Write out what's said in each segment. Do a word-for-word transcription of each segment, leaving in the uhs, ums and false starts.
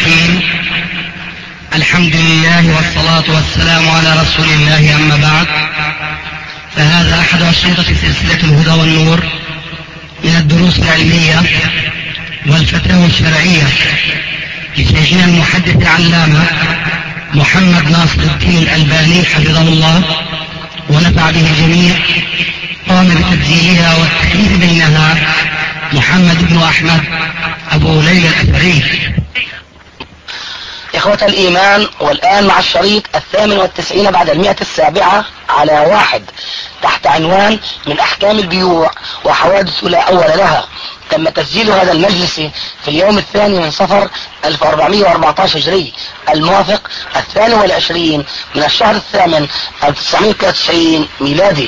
الرحيم. الحمد لله والصلاة والسلام على رسول الله، أما بعد، فهذا أحد أشرطة سلسلة الهدى والنور من الدروس العلمية والفتاوى الشرعية لشيخنا المحدث العلامة محمد ناصر الدين الألباني حفظه الله ونفع به الجميع. قام بتسجيلها والتأليف بينها محمد بن أحمد أبو ليلى الأثري. إخوة الإيمان، والآن مع الشريط الثامن والتسعين بعد المئة السابعة على واحد تحت عنوان من أحكام البيوع وحوادث لا أول لها. تم تسجيل هذا المجلس في اليوم الثاني من صفر ألف وأربعمئة وأربعة عشر هجري، الموافق الثاني والعشرين من الشهر الثامن ألف وتسعمئة وثلاثة وتسعين ميلادي.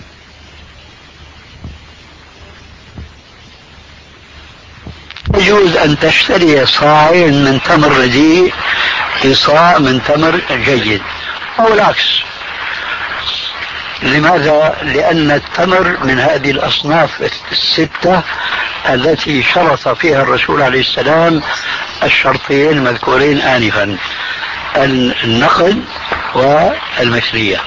يجوز أن تشتري صاعين من تمر رديء بصاع من تمر جيد أو العكس. لماذا؟ لأن التمر من هذه الأصناف الستة التي شرط فيها الرسول عليه السلام الشرطين المذكورين آنفا: النقد والمثلية.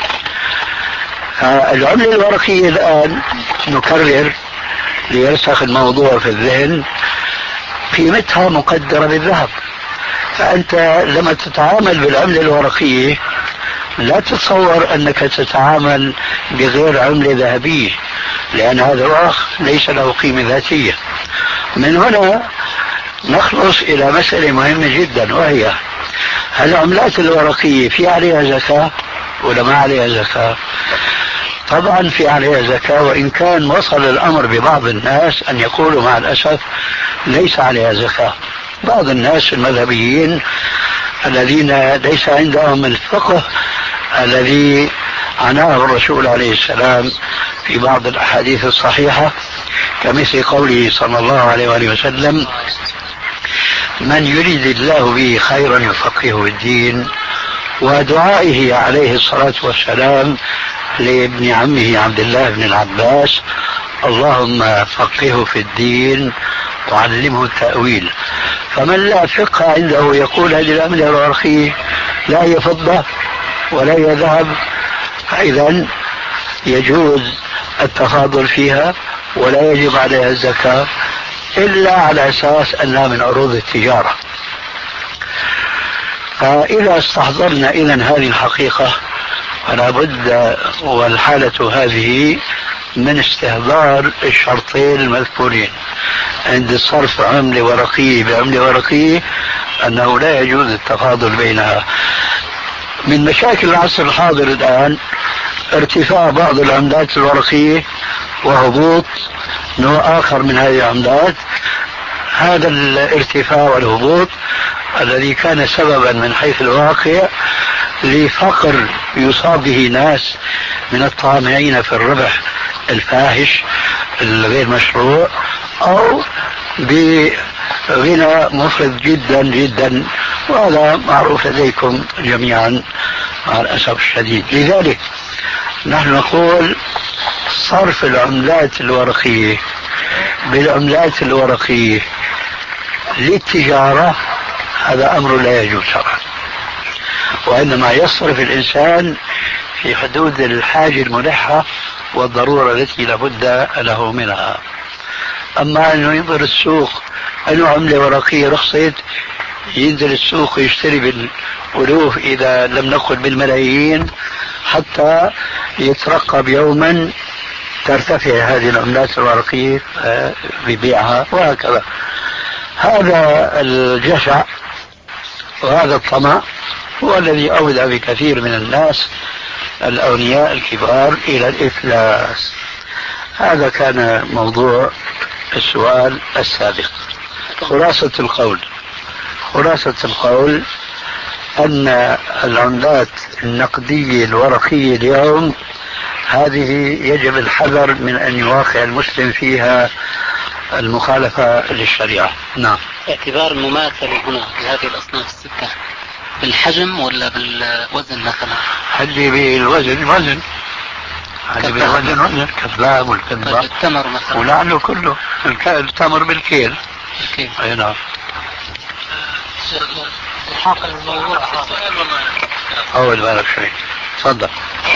العملة الورقية الآن نكرر ليرسخ الموضوع في الذهن، قيمتها مقدرة بالذهب. فأنت لما تتعامل بالعملة الورقية لا تتصور أنك تتعامل بغير عملة ذهبية، لأن هذا الورق ليس له قيمة ذاتية. من هنا نخلص إلى مسألة مهمة جدا، وهي: هل العملات الورقية في عليها زكاة ولا ما عليها زكاة؟ طبعا في عليها زكاة، وإن كان وصل الأمر ببعض الناس أن يقولوا مع الأسف ليس عليها زكاة. بعض الناس المذهبيين الذين ليس عندهم الفقه الذي عناه الرسول عليه السلام في بعض الأحاديث الصحيحة، كمثل قوله صلى الله عليه وآله وسلم: من يريد الله به خيرا يفقهه الدين، ودعائه عليه الصلاة والسلام لابن عمه عبد الله بن العباس: اللهم فقهه في الدين وعلمه التأويل. فمن لا فقه عنده يقول هذه العملة الورقية لا هي فضة ولا هي ذهب، فإذا يجوز التفاضل فيها ولا يجب عليها الزكاة إلا على أساس أنها من عروض التجارة. فإذا استحضرنا إذن هذه الحقيقة فلا بد والحالة هذه من استحضار الشرطين المذكورين عند الصرف عملة ورقية بعملة ورقية، أنه لا يجوز التفاضل بينها. من مشاكل العصر الحاضر الآن ارتفاع بعض العملات الورقية وهبوط نوع آخر من هذه العملات. هذا الارتفاع والهبوط الذي كان سببا من حيث الواقع لفقر يصاب به ناس من الطامعين في الربح الفاحش الغير مشروع، أو بغنى مفرط جدا جدا، وهذا معروف لديكم جميعا مع الأسف الشديد. لذلك نحن نقول صرف العملات الورقية بالعملات الورقية للتجارة هذا أمر لا يجوز شرعا، وإنما يصرف الإنسان في حدود الحاجة الملحة والضرورة التي لابد له منها. أما أنه ينظر السوق أنه عملة ورقية رخصت، ينزل السوق ويشتري بالألوف إذا لم نقل بالملايين حتى يترقب يوما ترتفع هذه العملات الورقية ببيعها وهكذا. هذا الجشع وهذا الطمع هو الذي أودى بكثير من الناس الأغنياء الكبار إلى الإفلاس. هذا كان موضوع السؤال السابق. خلاصة القول خلاصة القول أن العملات النقدية الورقية اليوم هذه يجب الحذر من أن يواقع المسلم فيها المخالفة للشريعة. نعم. اعتبار المماثلة هنا لهذه الأصناف الستة بالحجم ولا بالوزن مثلا؟ هذه بالوزن وزن هذه بالوزن وزن كذاب والكذاب. طيب التمر مثلا؟ ولعله كله التمر بالكيل. الكيل. أي نعم. الحاق الموضوع أول بالك شيء تفضل.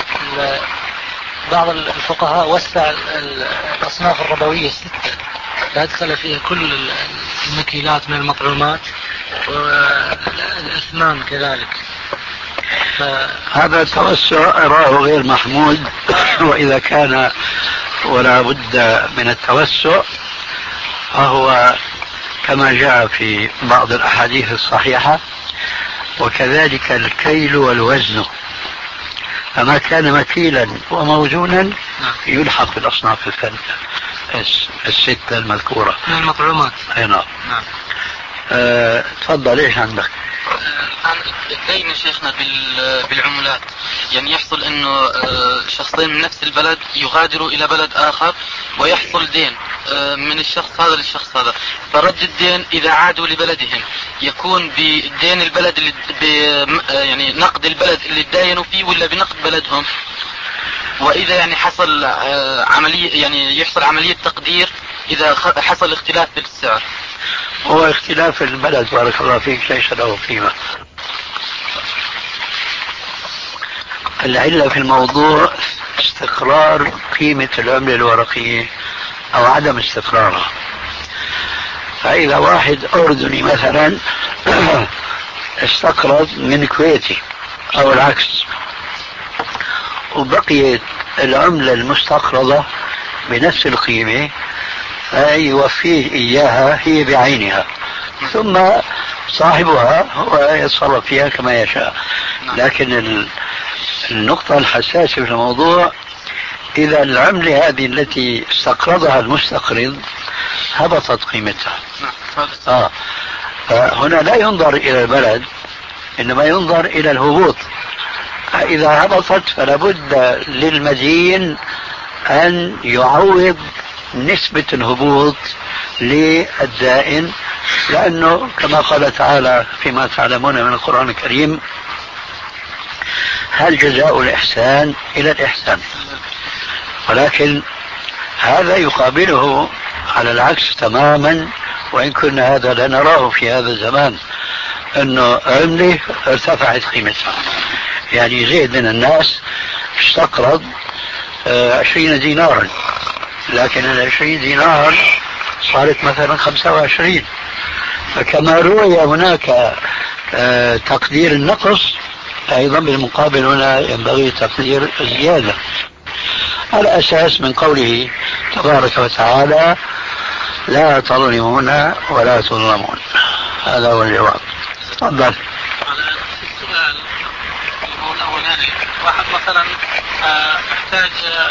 بعض الفقهاء وسع الأصناف الربوية الستة فأدخل فيها كل المكيلات من المطعومات والأثمان كذلك. ف... هذا التوسع أراه غير محمود وإذا كان ولا بد من التوسع فهو كما جاء في بعض الأحاديث الصحيحة وكذلك الكيل والوزن، فما كان مكيلا وموزونا يلحق في الأصناف الثالثة الستة المذكورة من المطعومات. أي نعم. أه تفضل ايش عندك؟ الدين شيخنا بالعملات، يعني يحصل انه شخصين من نفس البلد يغادروا الى بلد اخر ويحصل دين من الشخص هذا للشخص هذا، فرد الدين اذا عادوا لبلدهم يكون بدين البلد اللي يعني نقد البلد اللي تداينوا فيه ولا بنقد بلدهم؟ واذا يعني حصل عملية يعني يحصل عملية تقدير اذا حصل اختلاف في السعر. هو اختلاف البلد بارك الله فيك ليس له قيمة. العلة في الموضوع استقرار قيمة العملة الورقية أو عدم استقرارها. فإذا واحد أردني مثلا استقرض من كويتي أو العكس وبقيت العملة المستقرضة بنفس القيمة فيوفيه إياها هي بعينها ثم صاحبها هو يتصرف فيها كما يشاء. لكن النقطة الحساسة في الموضوع إذا العملة هذه التي استقرضها المستقرض هبطت قيمتها آه. فهنا لا ينظر إلى البلد إنما ينظر إلى الهبوط. فإذا هبطت فلا بد للمدين أن يعوض نسبة الهبوط للدائن، لأنه كما قال تعالى فيما تعلمون من القرآن الكريم هل جزاء الإحسان إلى الإحسان. ولكن هذا يقابله على العكس تماما، وإن كنا هذا لا نراه في هذا الزمان أنه عمله ارتفعت قيمتها. يعني زيد من الناس استقرض عشرين دينارا لكن العشرين دينار صارت مثلا خمسة وعشرين، فكما روي هناك تقدير النقص أيضا بالمقابل هنا ينبغي تقدير الزيادة على أساس من قوله تبارك وتعالى لا تظلمون ولا تظلمون. هذا هو الجواب. تفضل. السؤال الأولاني واحد مثلا محتاج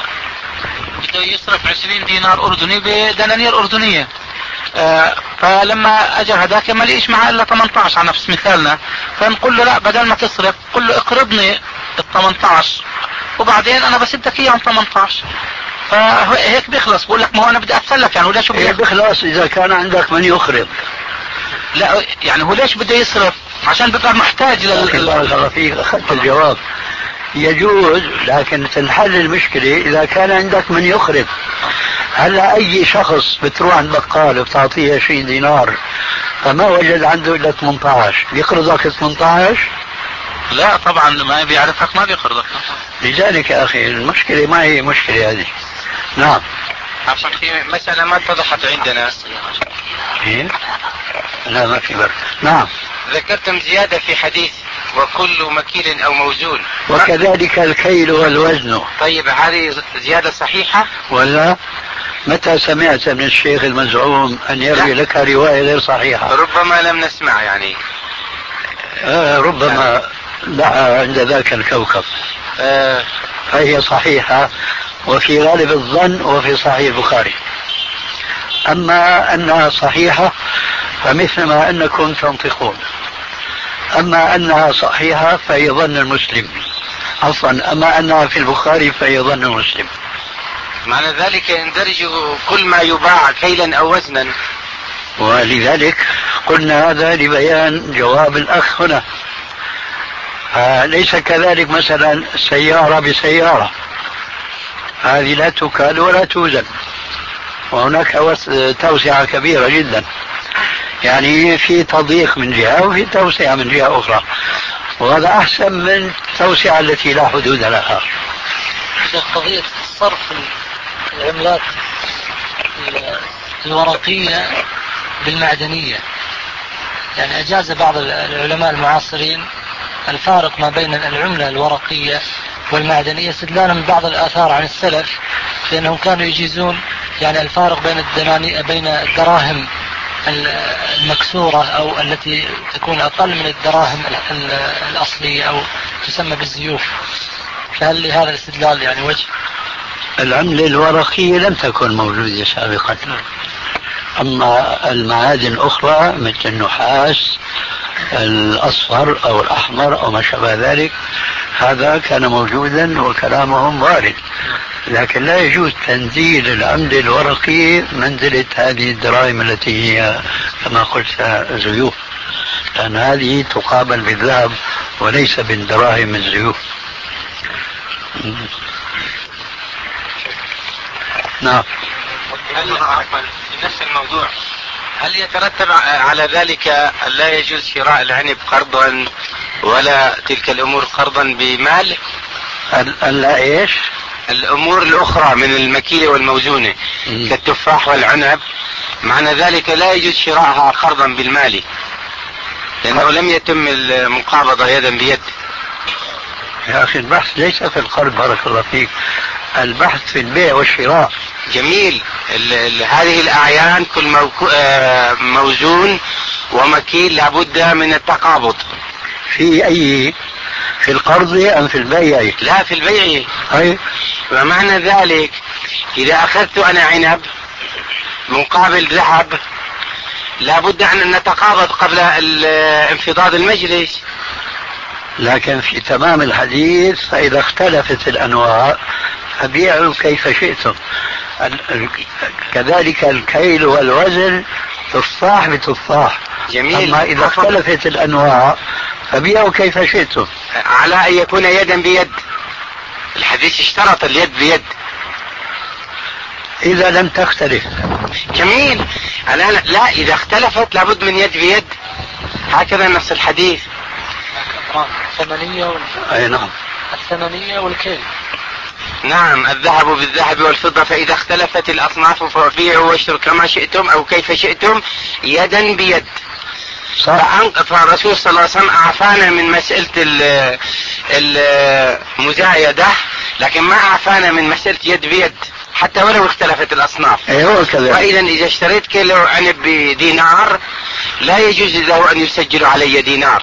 بده يصرف عشرين دينار أردني بدنانير أردنية آه فلما اجى هذاك ما لقيش معاه الا ثمانية عشر على نفس مثالنا، فنقول له لا بدل ما تصرف قل له اقرضني ال ثمانية عشر وبعدين انا بسدك اياه ثمانية عشر، فهيك بيخلص. بقول لك ما هو انا بدي اتسلف يعني ولا شو إيه بيخلص اذا كان عندك من يقرض. لا يعني هو ليش بده يصرف عشان بيبقى محتاج لل بارك الله فيك اخذت الجواب. يجوز لكن تنحل المشكلة إذا كان عندك من يقرض. هلا أي شخص بتروح عند بقال وبتعطيه عشرين دينار فما وجد عنده إلا ثمانية عشر بيقرضك ثمانية عشر؟ لا طبعا ما بيعرفك ما بيقرضك. لذلك يا أخي المشكلة ما هي مشكلة هذه. نعم. عشان في مسألة ما اتضحت عندنا. إيه؟ لا ما في برد. نعم. ذكرتم زيادة في حديث وكل مكيل أو موزون وكذلك الكيل والوزن. طيب هذه زيادة صحيحة ولا متى سمعت من الشيخ المزعوم أن يروي لك رواية غير صحيحة؟ ربما لم نسمع يعني آه ربما دعا عند ذاك الكوكب. آه فهي صحيحة وفي غالب الظن وفي صحيح البخاري. أما أنها صحيحة فمثل ما أنكم تنطقون، أما أنها صحيحة فهي ظن المسلم أصلا، أما أنها في البخاري فهي ظن المسلم. معنى ذلك يندرج كل ما يباع كيلا أو وزنا. ولذلك قلنا هذا لبيان جواب الأخ هنا. ليس كذلك مثلا سيارة بسيارة هذه لا تكال ولا توزن، وهناك توسعة كبيرة جدا. يعني في تضييق من جهة وفي توسعة من جهة أخرى، وهذا أحسن من التوسعة التي لا حدود لها. قضية صرف العملات الورقية بالمعدنية، يعني أجاز بعض العلماء المعاصرين الفارق ما بين العملة الورقية والمعدنية استدلالا من بعض الآثار عن السلف لأنهم كانوا يجيزون يعني الفارق بين الدنانير بين الدراهم المكسورة أو التي تكون أقل من الدراهم الأصلية أو تسمى بالزيوف. فهل لهذا الاستدلال يعني وجه؟ العملة الورقية لم تكن موجودة سابقا، أما المعادن الأخرى مثل النحاس الأصفر أو الأحمر أو ما شابه ذلك هذا كان موجودا وكلامهم وارد، لكن لا يجوز تنزيل العملة الورقية منزلة هذه الدراهم التي هي كما قلت زيوف، لأن هذه تقابل بالذهب وليس بالدراهم الزيوف. نعم. هل في نفس الموضوع هل يترتب على ذلك أن لا يجوز شراء العنب قرضا ولا تلك الأمور قرضا بمال؟ ألا إيش؟ الأمور الأخرى من المكيلة والموزونة م. كالتفاح والعنب معنى ذلك لا يجوز شراءها قرضا بالمال لأنه لم يتم المقابضة يدا بيد. يا أخي البحث ليس في القرض، بارك الله فيك، البحث في البيع والشراء. جميل. ال ال هذه الأعيان كل موزون ومكيل لابد من التقابض. في أي في القرض أم في البيع؟ لا في البيع. أي. ومعنى ذلك إذا أخذت أنا عنب مقابل ذهب لابد أن نتقابض قبل انفضاض المجلس. لكن في تمام الحديث فإذا اختلفت الأنواع فبيعوا كيف شئتم. كذلك الكيل والوزن تفاح بتفاح. جميل. أما إذا اختلفت الأنواع فبيعوا كيف شئتم على أن يكون يدا بيد. الحديث اشترط اليد بيد. إذا لم تختلف. جميل. الآن لا، إذا اختلفت لابد من يد بيد، هكذا نفس الحديث. الثمنية وال... أي نعم. الثمنية والكيل. نعم. الذهب بالذهب والفضة فإذا اختلفت الأصناف فبيعوا واشتروا كما شئتم أو كيف شئتم يدا بيد. فالرسول صلى الله عليه وسلم أعفانا من مسألة المزايدة، لكن ما أعفانا من مسألة يد بيد حتى ولو اختلفت الأصناف. وإذا إذا اشتريت كيلو عنب بدينار لا يجوز له أن يسجل علي دينار.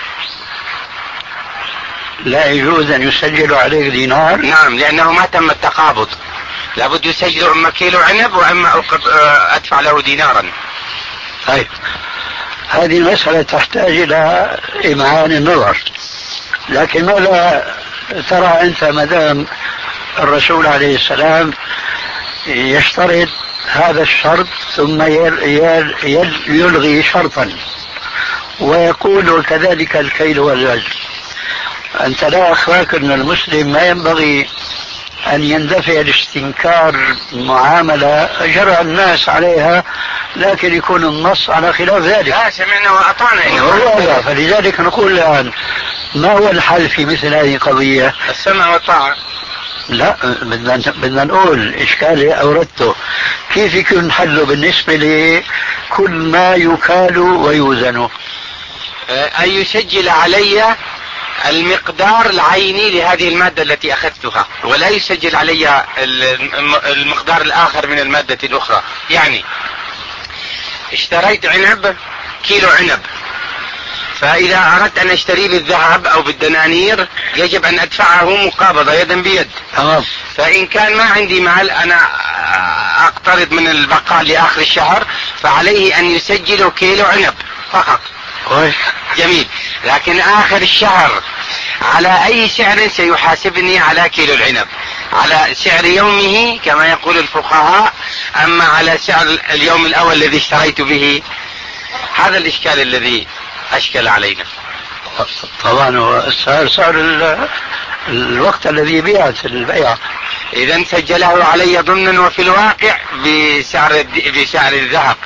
لا يجوز أن يسجل عليك دينار. نعم، لأنه ما تم التقابض. لابد يسجل إما كيلو عنب وإما أدفع له دينارا. طيب، هذه المسألة تحتاج إلى إمعان النظر، لكن ماذا ترى أنت مدام الرسول عليه السلام يشترط هذا الشرط ثم يل يل يلغي شرطا ويقول وكذلك الكيل والوزن؟ أنت لا أخفاك أن المسلم ما ينبغي أن يندفع لاستنكار معاملة جرى الناس عليها لكن يكون النص على خلاف ذلك. لا، سمعنا وأطعنا. فلذلك نقول الآن ما هو الحل في مثل هذه القضية؟ السمع والطاعة. لا، بدنا بدنا نقول إشكالي أوردته كيف يكون حله بالنسبة لكل ما يكال ويوزن. أن يسجل علي المقدار العيني لهذه المادة التي أخذتها ولا يسجل علي المقدار الآخر من المادة الأخرى. يعني اشتريت عنب كيلو عنب، فإذا أردت أن أشتري بالذهب أو بالدنانير يجب أن أدفعه مقابضة يدا بيد. تمام. فإن كان ما عندي مال أنا أقترض من البقال لآخر الشهر فعليه أن يسجل كيلو عنب فقط. كويس. جميل. لكن آخر الشهر على أي سعر سيحاسبني على كيلو العنب؟ على سعر يومه كما يقول الفقهاء، أما على سعر اليوم الأول الذي اشتريت به؟ هذا الإشكال الذي أشكل علينا. طبعا السعر سعر الوقت الذي بيعت البيع. إذا سجله علي ضمنا وفي الواقع بسعر بسعر الذهب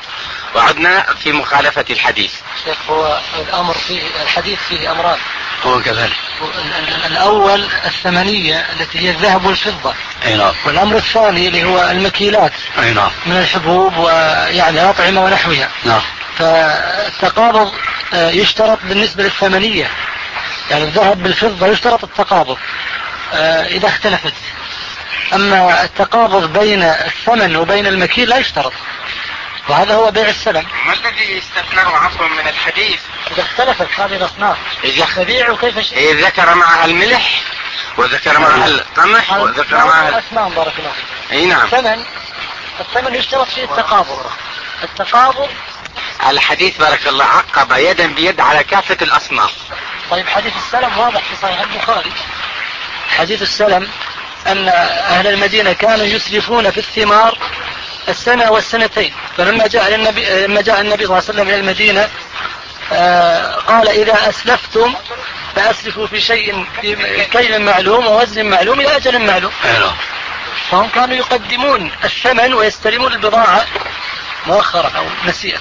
وعدنا في مخالفة الحديث. شيخ هو الأمر فيه الحديث فيه أمران. هو كذلك. الأول الثمنية التي هي الذهب والفضة. أي نعم. والأمر الثاني اللي هو المكيلات. أي نعم. من الحبوب ويعني الأطعمة ونحوها. نعم. فالتقابض يشترط بالنسبة للثمنية، يعني الذهب بالفضة يشترط التقابض إذا اختلفت. أما التقابض بين الثمن وبين المكيل لا يشترط، وهذا هو بيع السلم. ما الذي استثناه عفوا من الحديث؟ إذا اختلفت هذه الأصناف تبيع كيف شئت. إذا ذكر معها الملح وذكر معها القمح وذكر معها الأسنان بارك الله فيك. أي نعم. الثمن الثمن يشترط فيه التقابض. التقابض الحديث بارك الله عقب يدا بيد على كافة الأصناف. طيب حديث السلم واضح في صحيح البخاري. حديث السلم أن أهل المدينة كانوا يسلفون في الثمار السنة والسنتين، فلما جاء النبي لما جاء النبي صلى الله عليه وسلم إلى المدينة آه قال إذا أسلفتم فأسلفوا في شيء في كيل معلوم ووزن معلوم إلى أجل معلوم. فهم كانوا يقدمون الثمن ويستلمون البضاعة مؤخرة أو نسيئة.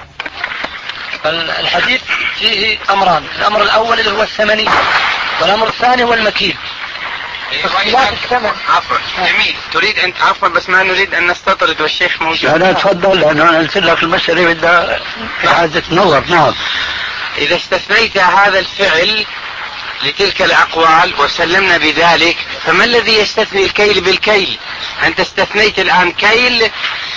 فالحديث فيه أمران، الأمر الأول اللي هو الثمني، والأمر الثاني هو المكيل. اختلاف الثمن. عفوا جميل. تريد أن عفوا بس ما نريد أن نستطرد والشيخ موجود. لا تفضل لأنه أنا قلت لك المسألة بدها إعادة نظر. نعم. إذا استثنيت هذا الفعل لتلك الأقوال وسلمنا بذلك، فما الذي يستثني الكيل بالكيل؟ أنت استثنيت الآن كيل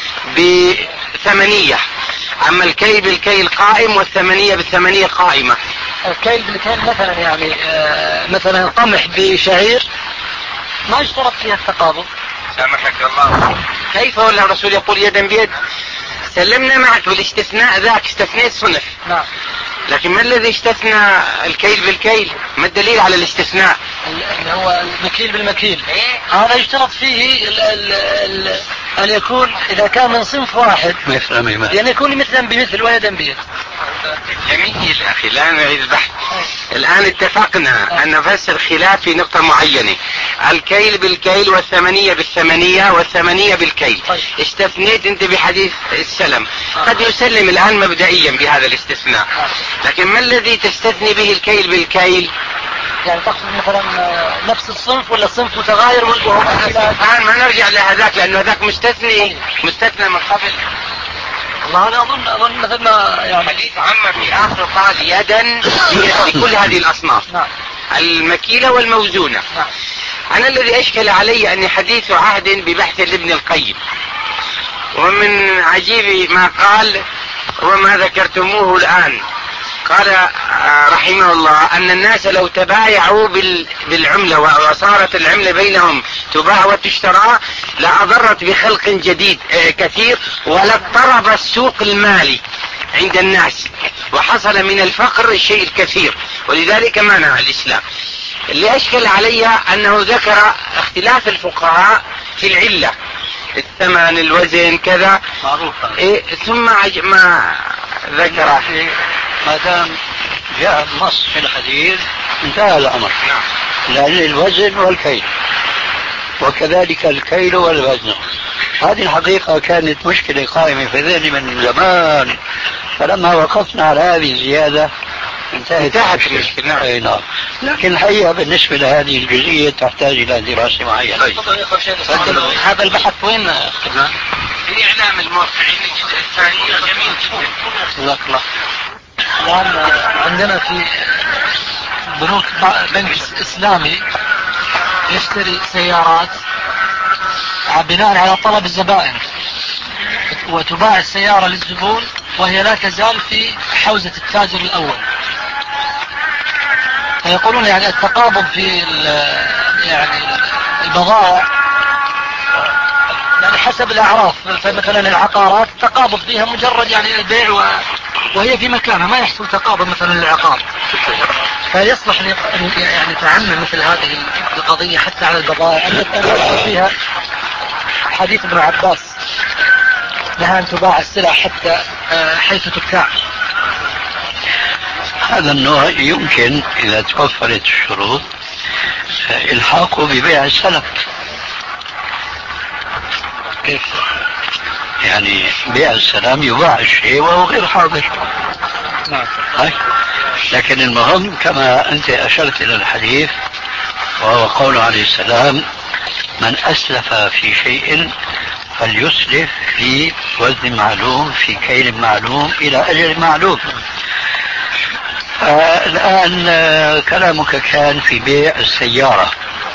بثمنية، أما الكيل بالكيل قائم والثمنية بالثمنية قائمة. الكيل بالكيل مثلا يعني آه مثلا قمح بشعير ما يشترط فيها التقابض. سامحك الله. كيف ولا الرسول يقول يدا بيد؟ سلمنا معك بالاستثناء ذاك، استثنيت صنف. نعم. لكن ما الذي استثنى الكيل بالكيل؟ ما الدليل على الاستثناء؟ اللي هو المكيل بالمكيل. إيه؟ هذا يشترط فيه ال ال ال أن يكون إذا كان من صنف واحد يعني يكون مثلا بمثل ويدا بيد. جميل يا أخي، لا نعيد البحث. الآن اتفقنا أن نفسر خلاف في نقطة معينة، الكيل بالكيل والثمنية بالثمنية والثمنية بالكيل. استثنيت أنت بحديث السلم، قد يسلم الآن مبدئيا بهذا الاستثناء، لكن ما الذي تستثني به الكيل بالكيل؟ يعني تقصد مثلا نفس الصنف ولا صنف متغاير وهو الآن ما نرجع لهذاك لأنه هذاك مستثني مستثنى من قبل. والله أنا أظن أظن مثلا يعني حديث عم في آخر قال يدا بكل هذه الأصناف. نعم. المكيلة والموزونة. نعم. أنا الذي أشكل علي أني حديث عهد ببحث لابن القيم، ومن عجيب ما قال وما ذكرتموه الآن، قال رحمه الله أن الناس لو تبايعوا بالعملة وصارت العملة بينهم تباع وتشترى لأضرت بخلق جديد كثير ولاضطرب السوق المالي عند الناس وحصل من الفقر الشيء الكثير، ولذلك منع الإسلام. اللي أشكل علي أنه ذكر اختلاف الفقهاء في العلة، الثمن الوزن كذا معروفة. إيه ثم ما ذكر ما دام جاء النص في الحديث انتهى الأمر. نعم. لأن الوزن والكيل وكذلك الكيل والوزن هذه الحقيقة كانت مشكلة قائمة في ذهني من زمان، فلما وقفنا على هذه الزيادة انتهت, انتهت المشكلة. أي نعم. لكن الحقيقة بالنسبة لهذه الجزئية تحتاج إلى دراسة معينة. هذا البحث وين؟ في إعلام الموقعين الجزء الثاني جميل جدا. جزاك الله. الآن عندنا في بنوك بنك إسلامي يشتري سيارات بناء على طلب الزبائن، وتباع السيارة للزبون وهي لا تزال في حوزة التاجر الأول. فيقولون يعني التقابض في يعني البضائع يعني حسب الأعراف، فمثلا العقارات تقابض فيها مجرد يعني البيع وهي في مكانها، ما يحصل تقابض مثلا للعقار. فيصلح يعني تعمم مثل هذه القضية حتى على البضائع التي فيها حديث ابن عباس لها أن تباع السلع حتى حيث تبتاع. هذا النوع يمكن إذا توفرت الشروط الحاقه ببيع السلف. كيف؟ يعني بيع السلام يباع الشيء وهو غير حاضر. نعم. لكن المهم كما أنت أشرت إلى الحديث وهو قوله عليه السلام: من أسلف في شيء فليسلف في وزن معلوم في كيل معلوم إلى أجل معلوم. آه الآن آه كلامك كان في بيع السيارة.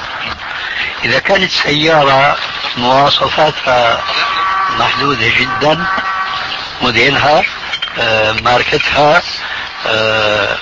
إذا كانت سيارة مواصفاتها محدودة جدا، موديلها آه ماركتها آه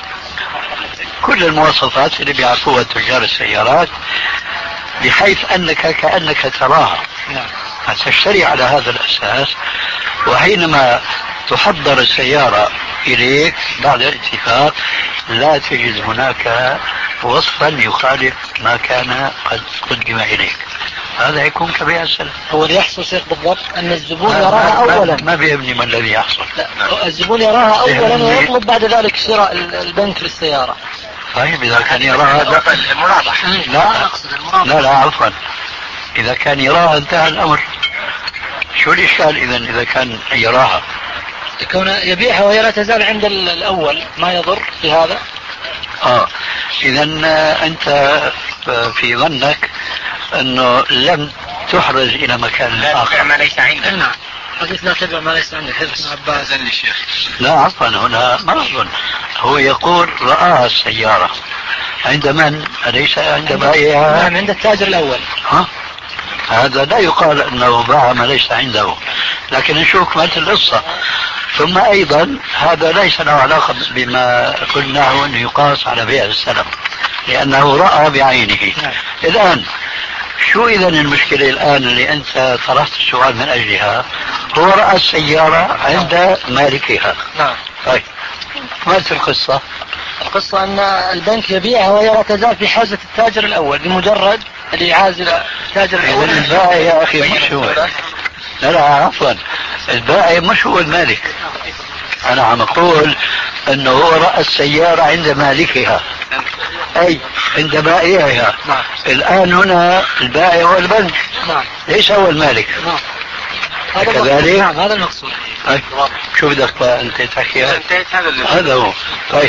كل المواصفات اللي بيعرفوها تجار السيارات، بحيث أنك كأنك تراها تشتري على هذا الأساس، وحينما تحضر السيارة إليك بعد الاتفاق لا تجد هناك وصفا يخالف ما كان قد قدم إليك، هذا يكون كبيع السلام. هو اللي يحصل شيخ بالضبط أن الزبون يراها أولا. ما بيبني ما الذي يحصل. لا. الزبون يراها أولا ويطلب بعد ذلك شراء البنك للسيارة. طيب إذا كان يراها المرابح. لا لا لا عفوا، إذا كان يراها انتهى الأمر. شو الإشكال إذا إذا كان يراها؟ يكون يبيعها وهي لا تزال عند الأول، ما يضر في هذا. آه إذا أنت في ظنك أنه لم تحرز إلى مكان لا آخر. تبيع ما ليس عندك. نعم. حديث لا تبيع ما ليس عندك حديث عباس. لا عفوا، هنا ما أظن. هو يقول رآها السيارة عند من؟ أليس عند بائعها؟ نعم عند التاجر الأول. ها؟ هذا لا يقال أنه باع ما ليس عنده، لكن نشوف مثل القصة. ثم أيضا هذا ليس له علاقة بما قلناه أنه يقاس على بيع السلم، لأنه رأى بعينه. الآن شو إذا المشكلة الآن اللي أنت طرحت السؤال من أجلها؟ هو رأى السيارة عند مالكها. نعم. طيب ما القصة؟ القصة أن البنك يبيعها وهي لا تزال في حوزة التاجر الأول، بمجرد اللي يعازل التاجر الأول. البائع يا أخي مش هو. لا لا عفوا، البائع مش هو المالك. أنا عم أقول أنه هو رأى السيارة عند مالكها، أي عند بائعها. نعم. الآن هنا البائع هو البنك. نعم. ليس هو المالك. نعم. كذلك. نعم هذا المقصود. طيب شو بدك أنت تحكي؟ انتهت هذا اللي هذا هو. طيب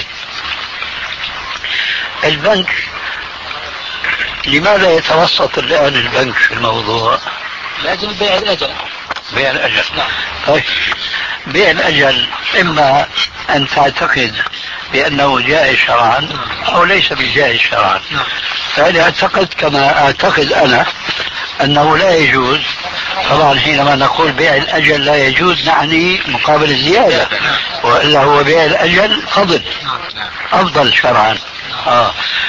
البنك لماذا يتوسط الآن البنك في الموضوع؟ لأجل بيع الأجل. بيع الأجل. نعم. طيب بيع الأجل إما أن تعتقد بأنه جائز شرعا أو ليس بجائز شرعا. نعم. فأنا أعتقد كما أعتقد أنا أنه لا يجوز. طبعا حينما نقول بيع الأجل لا يجوز نعني مقابل الزيادة، وإلا هو بيع الأجل فضل أفضل شرعا. آه.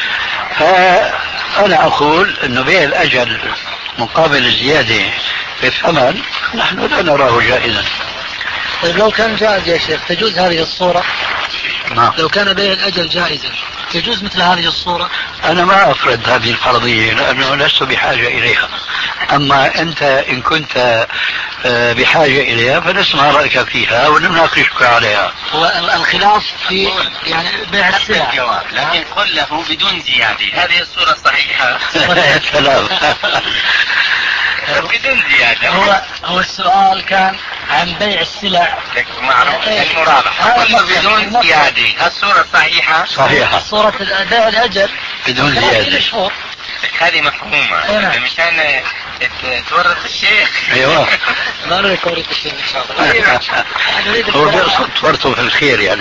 فأنا أقول أنه بيع الأجل مقابل الزيادة في الثمن نحن لا نراه جائزا. طيب لو كان جائز يا شيخ تجوز هذه الصورة؟ نعم. لو كان بيع الأجل جائزا تجوز مثل هذه الصورة؟ أنا ما أفرض هذه الفرضية لأنه لست بحاجة إليها. أما أنت إن كنت بحاجة إليها فنسمع رأيك فيها ونناقشك عليها. هو الخلاف في يعني بيع السلع، لكن قل له بدون زيادة هذه الصورة صحيحة. سلام. بدون زيادة. هو هو السؤال كان عن بيع السلع معروف المرابحة. قل له بدون زيادة الصورة صحيحة. صحيحة. صورة بيع الأجل بدون زيادة. هذه مفهومة مشان تورط الشيخ. ايوه ما نريد تورط الشيخ ان شاء الله. هو بيقصد تورطه في الخير يعني.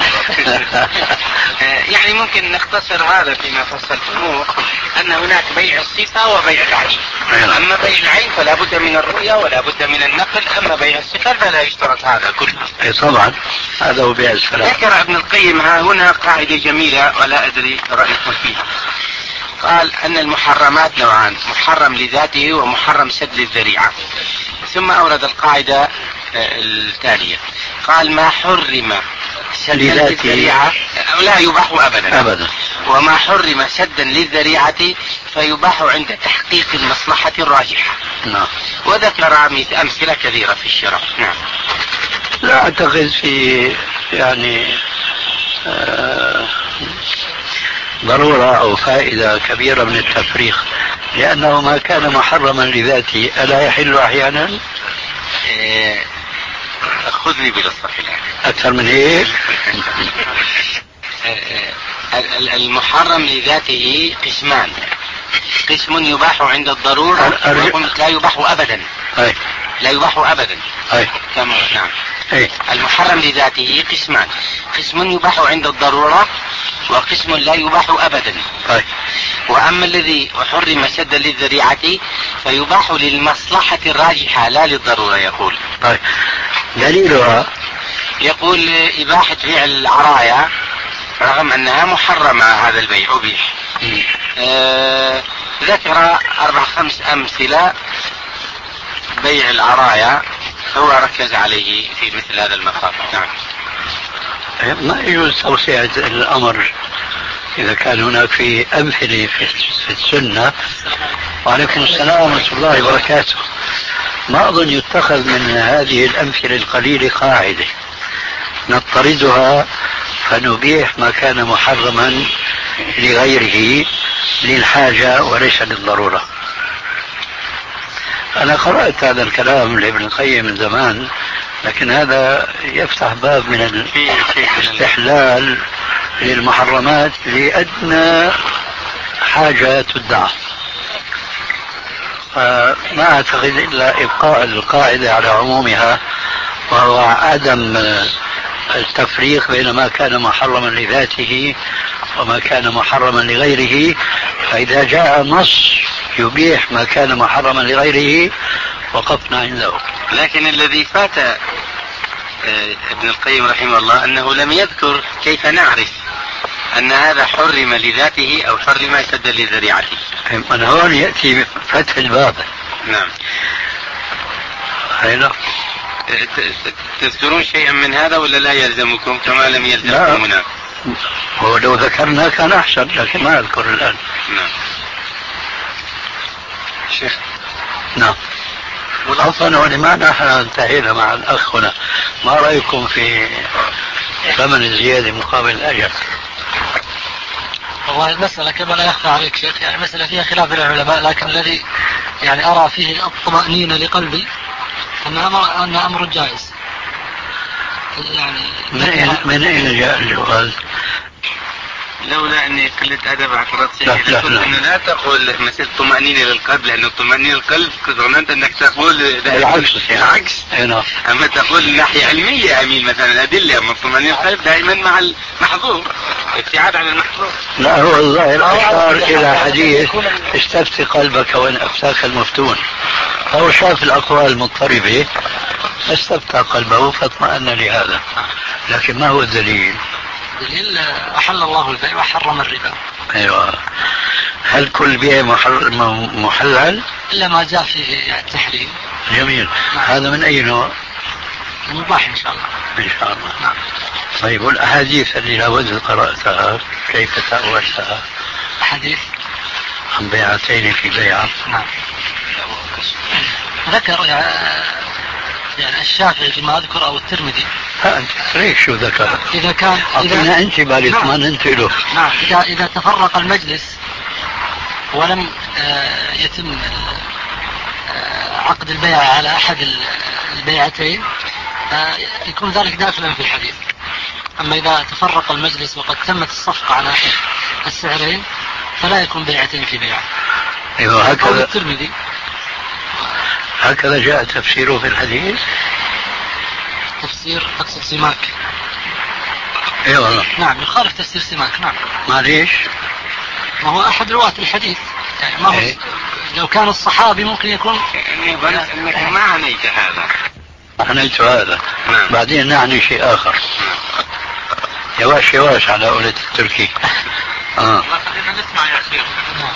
يعني ممكن نختصر هذا فيما فصلتموه ان هناك بيع الصفة وبيع العين. اما بيع العين فلا بد من الرؤية ولا بد من النقل، اما بيع الصفة فلا يشترط هذا كله. اي طبعا هذا هو بيع السلام. ذكر ابن القيم ها هنا قاعدة جميلة ولا ادري رأيكم فيها. قال أن المحرمات نوعان، محرم لذاته ومحرم سد للذريعة. ثم أورد القاعدة التالية، قال ما حرم سدا للذريعة لا يباح أبدا. أبدا. وما حرم سدا للذريعة فيباح عند تحقيق المصلحة الراجحة. نعم. وذكر أمثلة كثيرة في الشرع. نعم. لا أعتقد في يعني آه ضرورة أو فائدة كبيرة من التفريق، لأنه ما كان محرما لذاته ألا يحل أحيانا؟ إيه خذني بالصف الآن. أكثر من هيك؟ المحرم لذاته قسمان، قسم يباح عند الضرورة وقسم لا يباح أبدا. أي. لا يباح أبدا. أي. كما نعم. أي. المحرم لذاته قسمان، قسم يباح عند الضرورة وقسم لا يباح أبدا. أي. وأما الذي حرم سدا للذريعة فيباح للمصلحة الراجحة لا للضرورة. يقول طيب دليلها يقول إباحة بيع العرايا رغم أنها محرمة، هذا البيع أبيح. آه ذكر أربع خمس أمثلة بيع العرايا هو ركز عليه في مثل هذا المقام. نعم. ما يجوز توسعة الأمر إذا كان هناك في أمثلة في السنة. وعليكم السلام ورحمة الله وبركاته. ما أظن يتخذ من هذه الأمثلة القليلة قاعدة نضطردها فنبيح ما كان محرما لغيره للحاجة وليس للضرورة. أنا قرأت هذا الكلام لابن القيم من زمان، لكن هذا يفتح باب من الاستحلال للمحرمات لأدنى حاجة تدعى. فما أعتقد إلا إبقاء القاعدة على عمومها، وهو عدم التفريق بين ما كان محرما لذاته وما كان محرما لغيره. فإذا جاء نص يبيح ما كان محرما لغيره وقفنا عنده. لكن الذي فات ابن القيم رحمه الله أنه لم يذكر كيف نعرف أن هذا حرم لذاته أو حرم سدا لذريعته. أنا هون يأتي فتح الباب. نعم. هينا تذكرون شيئا من هذا ولا لا يلزمكم كما لم يلزمكم هناك؟ هو لو ذكرنا كان أحسن، لكن ما أذكر الآن. نعم. شيخ. نعم. أصلا ولما نحن انتهينا مع الأخ هنا، ما رأيكم في ثمن الزيادة مقابل الأجر؟ والله المسألة كما لا يخفى عليك شيخ، يعني مسألة فيها خلاف العلماء، لكن الذي يعني أرى فيه الطمأنينة لقلبي أن أمر, أن أمر جائز. يعني من أين جاء الجواز؟ لولا اني قلت ادب اعترضت شيخ يقول انه لا تقول مسألة طمأنينة للقلب، لانه طمأنينة للقلب ظننت انك تقول العكس. العكس. اما تقول ناحية علمية امين مثلا الادلة، اما طمأنينة القلب دائما مع المحظور، ابتعاد عن المحظور. لا هو الظاهر اشار الى حديث استفتي قلبك وان افتاك المفتون، هو شاف الاقوال المضطربة استفتى قلبه فاطمأن لهذا. لكن ما هو الدليل؟ دليل أحل الله البيع وحرم الربا. أيوة. هل كل بيع محلل؟ إلا ما جاء فيه التحريم. جميل. نعم. هذا من أي نوع؟ المباح إن شاء الله. إن شاء الله. نعم. طيب والأحاديث اللي لابد قرأتها كيف تأولتها؟ أحاديث عن بيعتين في بيعة. نعم. ذكر يعني الشافعي فيما أذكر أو الترمذي. ها أنت ليش شو ذكر؟ إذا كان إذا أنت بالي اطمئنت له. نعم. إذا إذا تفرق المجلس ولم يتم عقد البيع على أحد البيعتين يكون ذلك داخلا في الحديث. أما إذا تفرق المجلس وقد تمت الصفقة على أحد السعرين فلا يكون بيعتين في بيعة. أيوة هكذا. الترمذي هكذا جاء تفسيره في الحديث. تفسير تفسير سماك. اي والله. نعم يخالف تفسير سماك. نعم. معليش. ما هو احد رواة الحديث يعني ما هو إيه؟ لو كان الصحابي ممكن يكون يعني ظننت انك ما عنيت هذا. عنيت هذا. نعم. بعدين نعني شيء اخر. يواش يواش على قولة التركي. اه خلينا نسمع يا شيخ.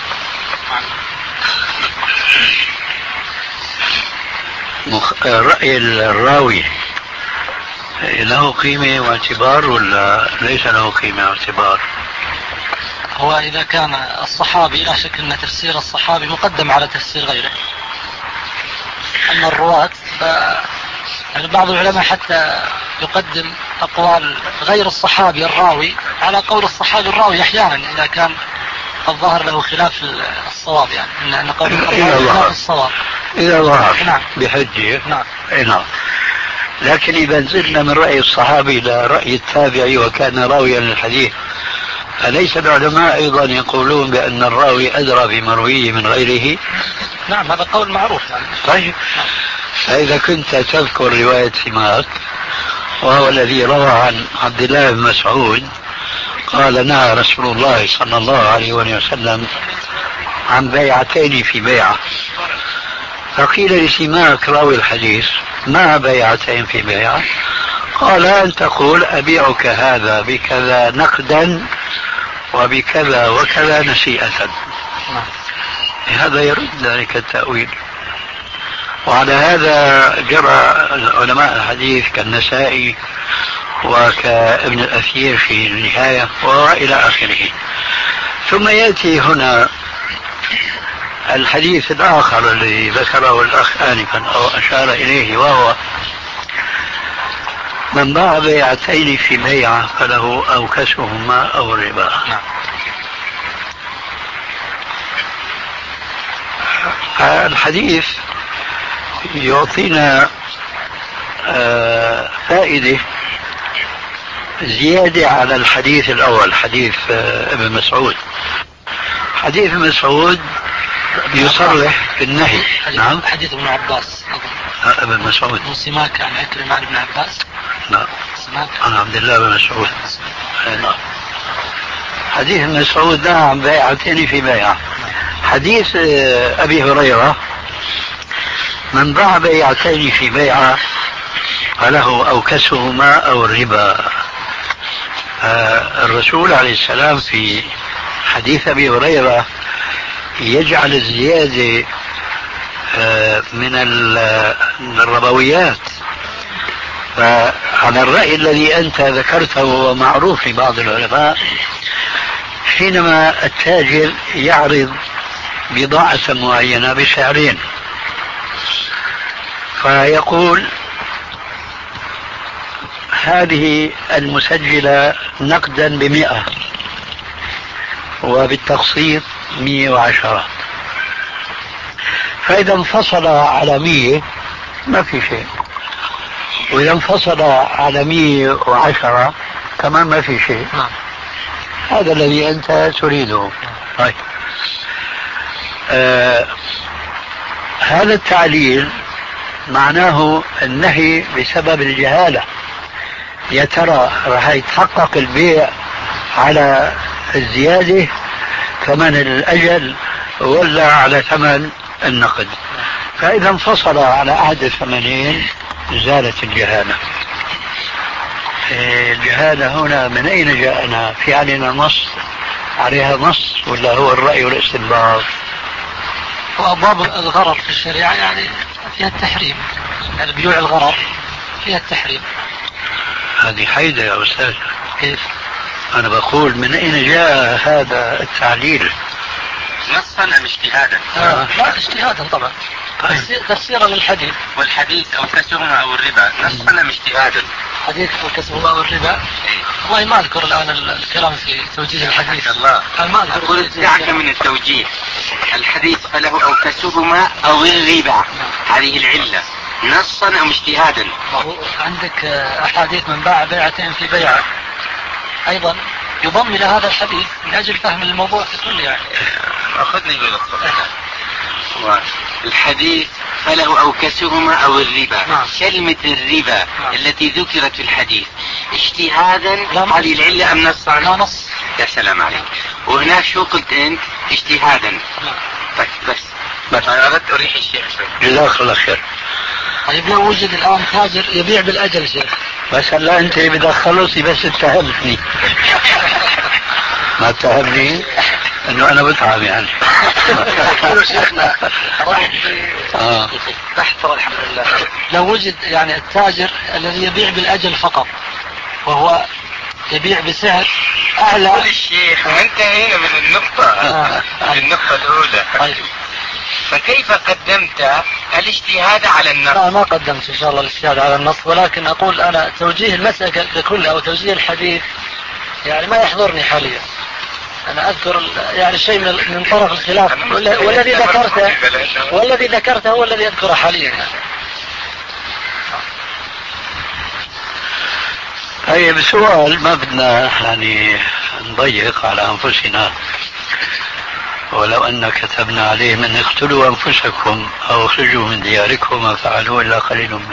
مخ... رأي الراوي له قيمة واعتبار ولا ليس له قيمة واعتبار؟ هو إذا كان الصحابي لا شك أن تفسير الصحابي مقدم على تفسير غيره. أما الرواة ف... يعني بعض العلماء حتى يقدم أقوال غير الصحابي الراوي على قول الصحابي الراوي أحيانا إذا كان الظاهر له خلاف الصواب، يعني أن قول الراوي خلاف الصواب إذا ظهر. نعم. بحجة. نعم. نعم. لكن إذا نزلنا من رأي الصحابي إلى رأي التابعي وكان راويا للحديث، أليس العلماء أيضا يقولون بأن الراوي أدرى بمرويه من غيره؟ نعم هذا قول معروف يعني. طيب، فإذا كنت تذكر رواية سماك وهو الذي روى عن عبد الله بن مسعود قال نهى رسول الله صلى الله عليه وسلم عن بيعتين في بيعة، فقيل لسماك راوي الحديث ما بيعتين في بيعة؟ قال أن تقول أبيعك هذا بكذا نقدا وبكذا وكذا نسيئة. هذا يرد ذلك التأويل. وعلى هذا جرى علماء الحديث كالنسائي وكابن الأثير في النهاية وإلى آخره. ثم يأتي هنا الحديث الآخر الذي ذكره الأخ آنفا أو أشار إليه، وهو من باع بيعتين في بيعة فله أوكسهما أو الربا. الحديث يعطينا فائدة زيادة على الحديث الأول، حديث ابن مسعود. حديث ابن مسعود يصرح بالنهي. نعم حديث ابن عباس ابن مسعود سماك عن عكرمة عن ابن عباس. لا سماك عن عبد الله بن مسعود. نعم حديث ابن مسعود نهى عن بيعتين في بيعة. حديث أبي هريرة من باع بيعتين في بيعة فله أوكسهما أو الربا. الرسول عليه السلام في حديث أبي هريرة يجعل الزيادة من الربويات. فعلى الرأي الذي أنت ذكرته ومعروف لبعض العلماء، حينما التاجر يعرض بضاعة معينة بسعرين فيقول هذه المسجلة نقدا بمئة وبالتقسيط مئة وعشرة، فإذا انفصل على مئة ما في شيء، وإذا انفصل على مئة وعشرة كمان ما في شيء. هذا الذي أنت تريده. طيب. آه هذا التعليل معناه النهي بسبب الجهالة. يا ترى راح يتحقق البيع على الزيادة ثمن الأجل ولا على ثمن النقد؟ فإذا انفصل على أحد الثمنين زالت الجهالة. الجهالة هنا من أين جاءنا؟ في علينا نص عليها نص ولا هو الرأي والاستنباط؟ وأبواب الغرر في الشريعة يعني فيها التحريم، يعني بيوع الغرر فيها التحريم. هذه حيدة يا أستاذ. كيف؟ أنا بقول من أين جاء هذا التعليل؟ نصا أم اجتهادا؟ آه. لا اجتهادا طبعا. تفسيرا للحديث. والحديث أو كسرهما أو الربا نصا أم اجتهادا؟ حديث أو كسرهما أو الربا. إيه؟ والله ما أذكر الآن الكلام في توجيه الحديث. الله. ما أذكر. أقول دعك من التوجيه. الحديث فله أو كسرهما أو الربا. هذه العلة نصا أم اجتهادا؟ عندك أحاديث من باع بيعتين في بيعة أيضا يضم إلى هذا الحديث من أجل فهم الموضوع ككل يعني. أخذني بالأخذ. الحديث فله أو كسرهما أو الربا. نعم. كلمة الربا نعم. التي ذكرت في الحديث اجتهادا هذه العلة أم نصا؟ لا نص. يا سلام عليك. وهناك شو قلت أنت؟ اجتهادا. نعم. بس بس بس أنا أردت أريح الشيخ شوي. جزاك الله خير. طيب لو وجد الآن تاجر يبيع بالأجل شيخ. بس هلا أنت بدك خلصي بس اتهمتني. ما اتهمني انه انا بتعب يعني. شيخنا اه تحت الحمد لله. لو وجد يعني التاجر الذي يبيع بالاجل فقط وهو يبيع بسعر اعلى. قول الشيخ وانتهينا من النقطة آه. من النقطة الاولى. طيب. فكيف قدمت الاجتهاد على النص؟ لا ما قدمت ان شاء الله الاجتهاد على النص، ولكن اقول انا توجيه المسألة ككل او توجيه الحديث يعني ما يحضرني حاليا. أنا أذكر يعني شيء من من طرف الخلاف والذي ذكرته والذي ذكرته هو الذي أذكره حاليا يعني. طيب سؤال، ما بدنا يعني نضيق على أنفسنا، ولو أن كتبنا عليهم أن اقتلوا أنفسكم أو اخرجوا من دياركم ما فعلوا إلا قليل منهم.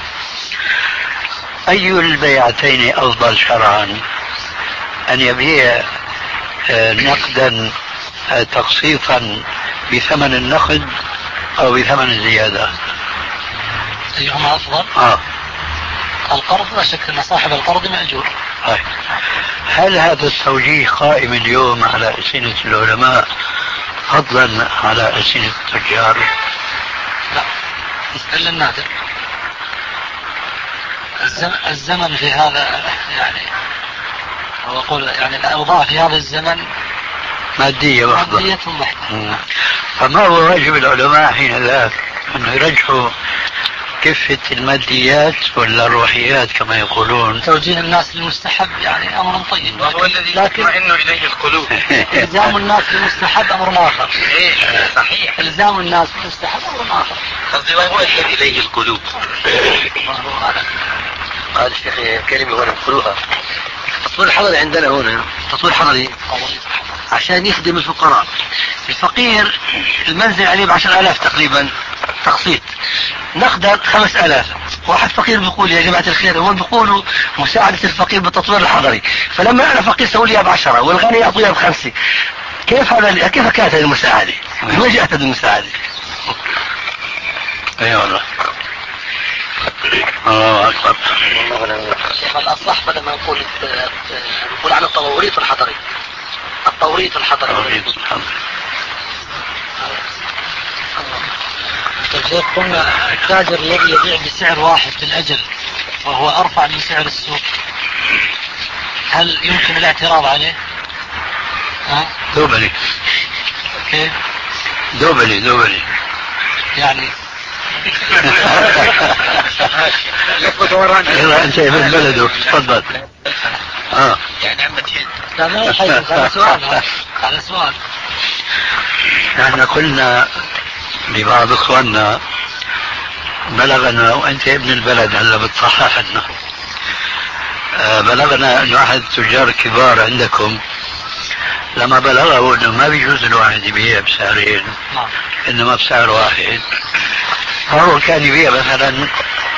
أي البيعتين أفضل شرعا؟ أن يبيع نقدا تقسيطا بثمن النقد أو بثمن الزيادة؟ أيهما أفضل؟ آه. القرض لا شك أن صاحب القرض مأجور. آه. هل هذا التوجيه قائم اليوم على ألسنة العلماء فضلا على ألسنة التجار؟ لا، إلا النادر. الزمن في هذا يعني، أو أقول يعني الأوضاع في هذا الزمن مادية محضة. مادية محضة. فما هو واجب العلماء حين ذاك؟ أنه يرجحوا كفة الماديات ولا الروحيات كما يقولون؟ توجيه الناس للمستحب يعني أمر طيب، وهو الذي تطمئن إليه القلوب. إلزام الناس للمستحب أمر آخر. إيه صحيح، إلزام الناس للمستحب أمر آخر. قصدي وهو الذي إليه القلوب. قال الشيخ كلمة ولا نقولوها. التطوير الحضري عندنا هنا التطوير الحضري عشان يخدم الفقراء. الفقير المنزل عليه بعشر آلاف تقريبا تقسيط، نقدر خمس آلاف. واحد فقير بيقول يا جماعة الخير، هو بيقولوا مساعدة الفقير بالتطوير الحضري، فلما أنا فقير سوي لي بعشرة والغني يعطيها بخمسة، كيف هذا؟ كيف كانت هذه المساعدة؟ من وين جاءت هذه المساعدة؟ اي والله. الله اكبر. شيخ الأصح بدل ما نقول نقول عن التوريط الحضري. التوريط الحضري. التوريط الحضري. شيخ قلنا التاجر الذي يبيع بسعر واحد في الأجل وهو أرفع من سعر السوق، هل يمكن الاعتراض عليه؟ ها؟ دوبلي. كيف؟ دوبلي دوبلي. يعني يلا انت من بلده تفضل. اه يعني عم تهد. لا ما يحيز، هذا سؤال، هذا سؤال. نحن قلنا لبعض اخواننا بلغنا، وانت ابن البلد هلا بتصحح لنا، آه بلغنا انه احد التجار الكبار عندكم لما بلغه انه ما بيجوز الواحد يبيع بسعرين انما بسعر واحد، فهو كان يبيع مثلا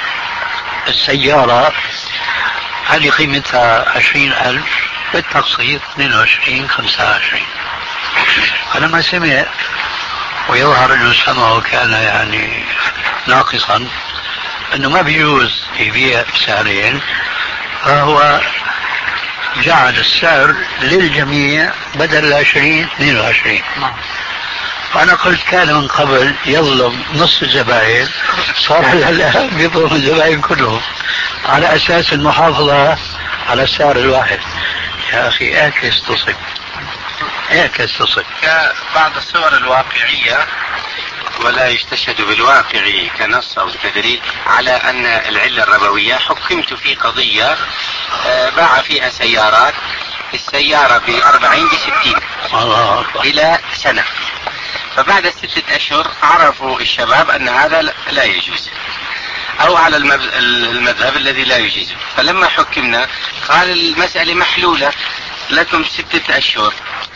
السيارة هذه قيمتها عشرين ألف بالتقسيط اثنين وعشرين خمسة وعشرين. فلما سمع ويظهر انه سمعه كان يعني ناقصا انه ما بيجوز يبيع بسعرين، فهو جعل السعر للجميع بدل العشرين اثنين وعشرين. فأنا قلت كان من قبل يظلم نصف الزبائن، صار الآن بيظلم الزبائن كلهم على أساس المحافظة على السعر الواحد. يا أخي اعكس تصب، اعكس تصب. كبعض الصور الواقعية ولا يستشهد بالواقع كنص أو كدليل على أن العلة الربوية. حكمت في قضية باع فيها سيارات، السيارة بأربعين بستين إلى سنة، فبعد ستة أشهر عرفوا الشباب أن هذا لا يجوز، أو على المذهب الذي لا يجوز. فلما حكمنا قال المسألة محلولة، لكم ستة أشهر،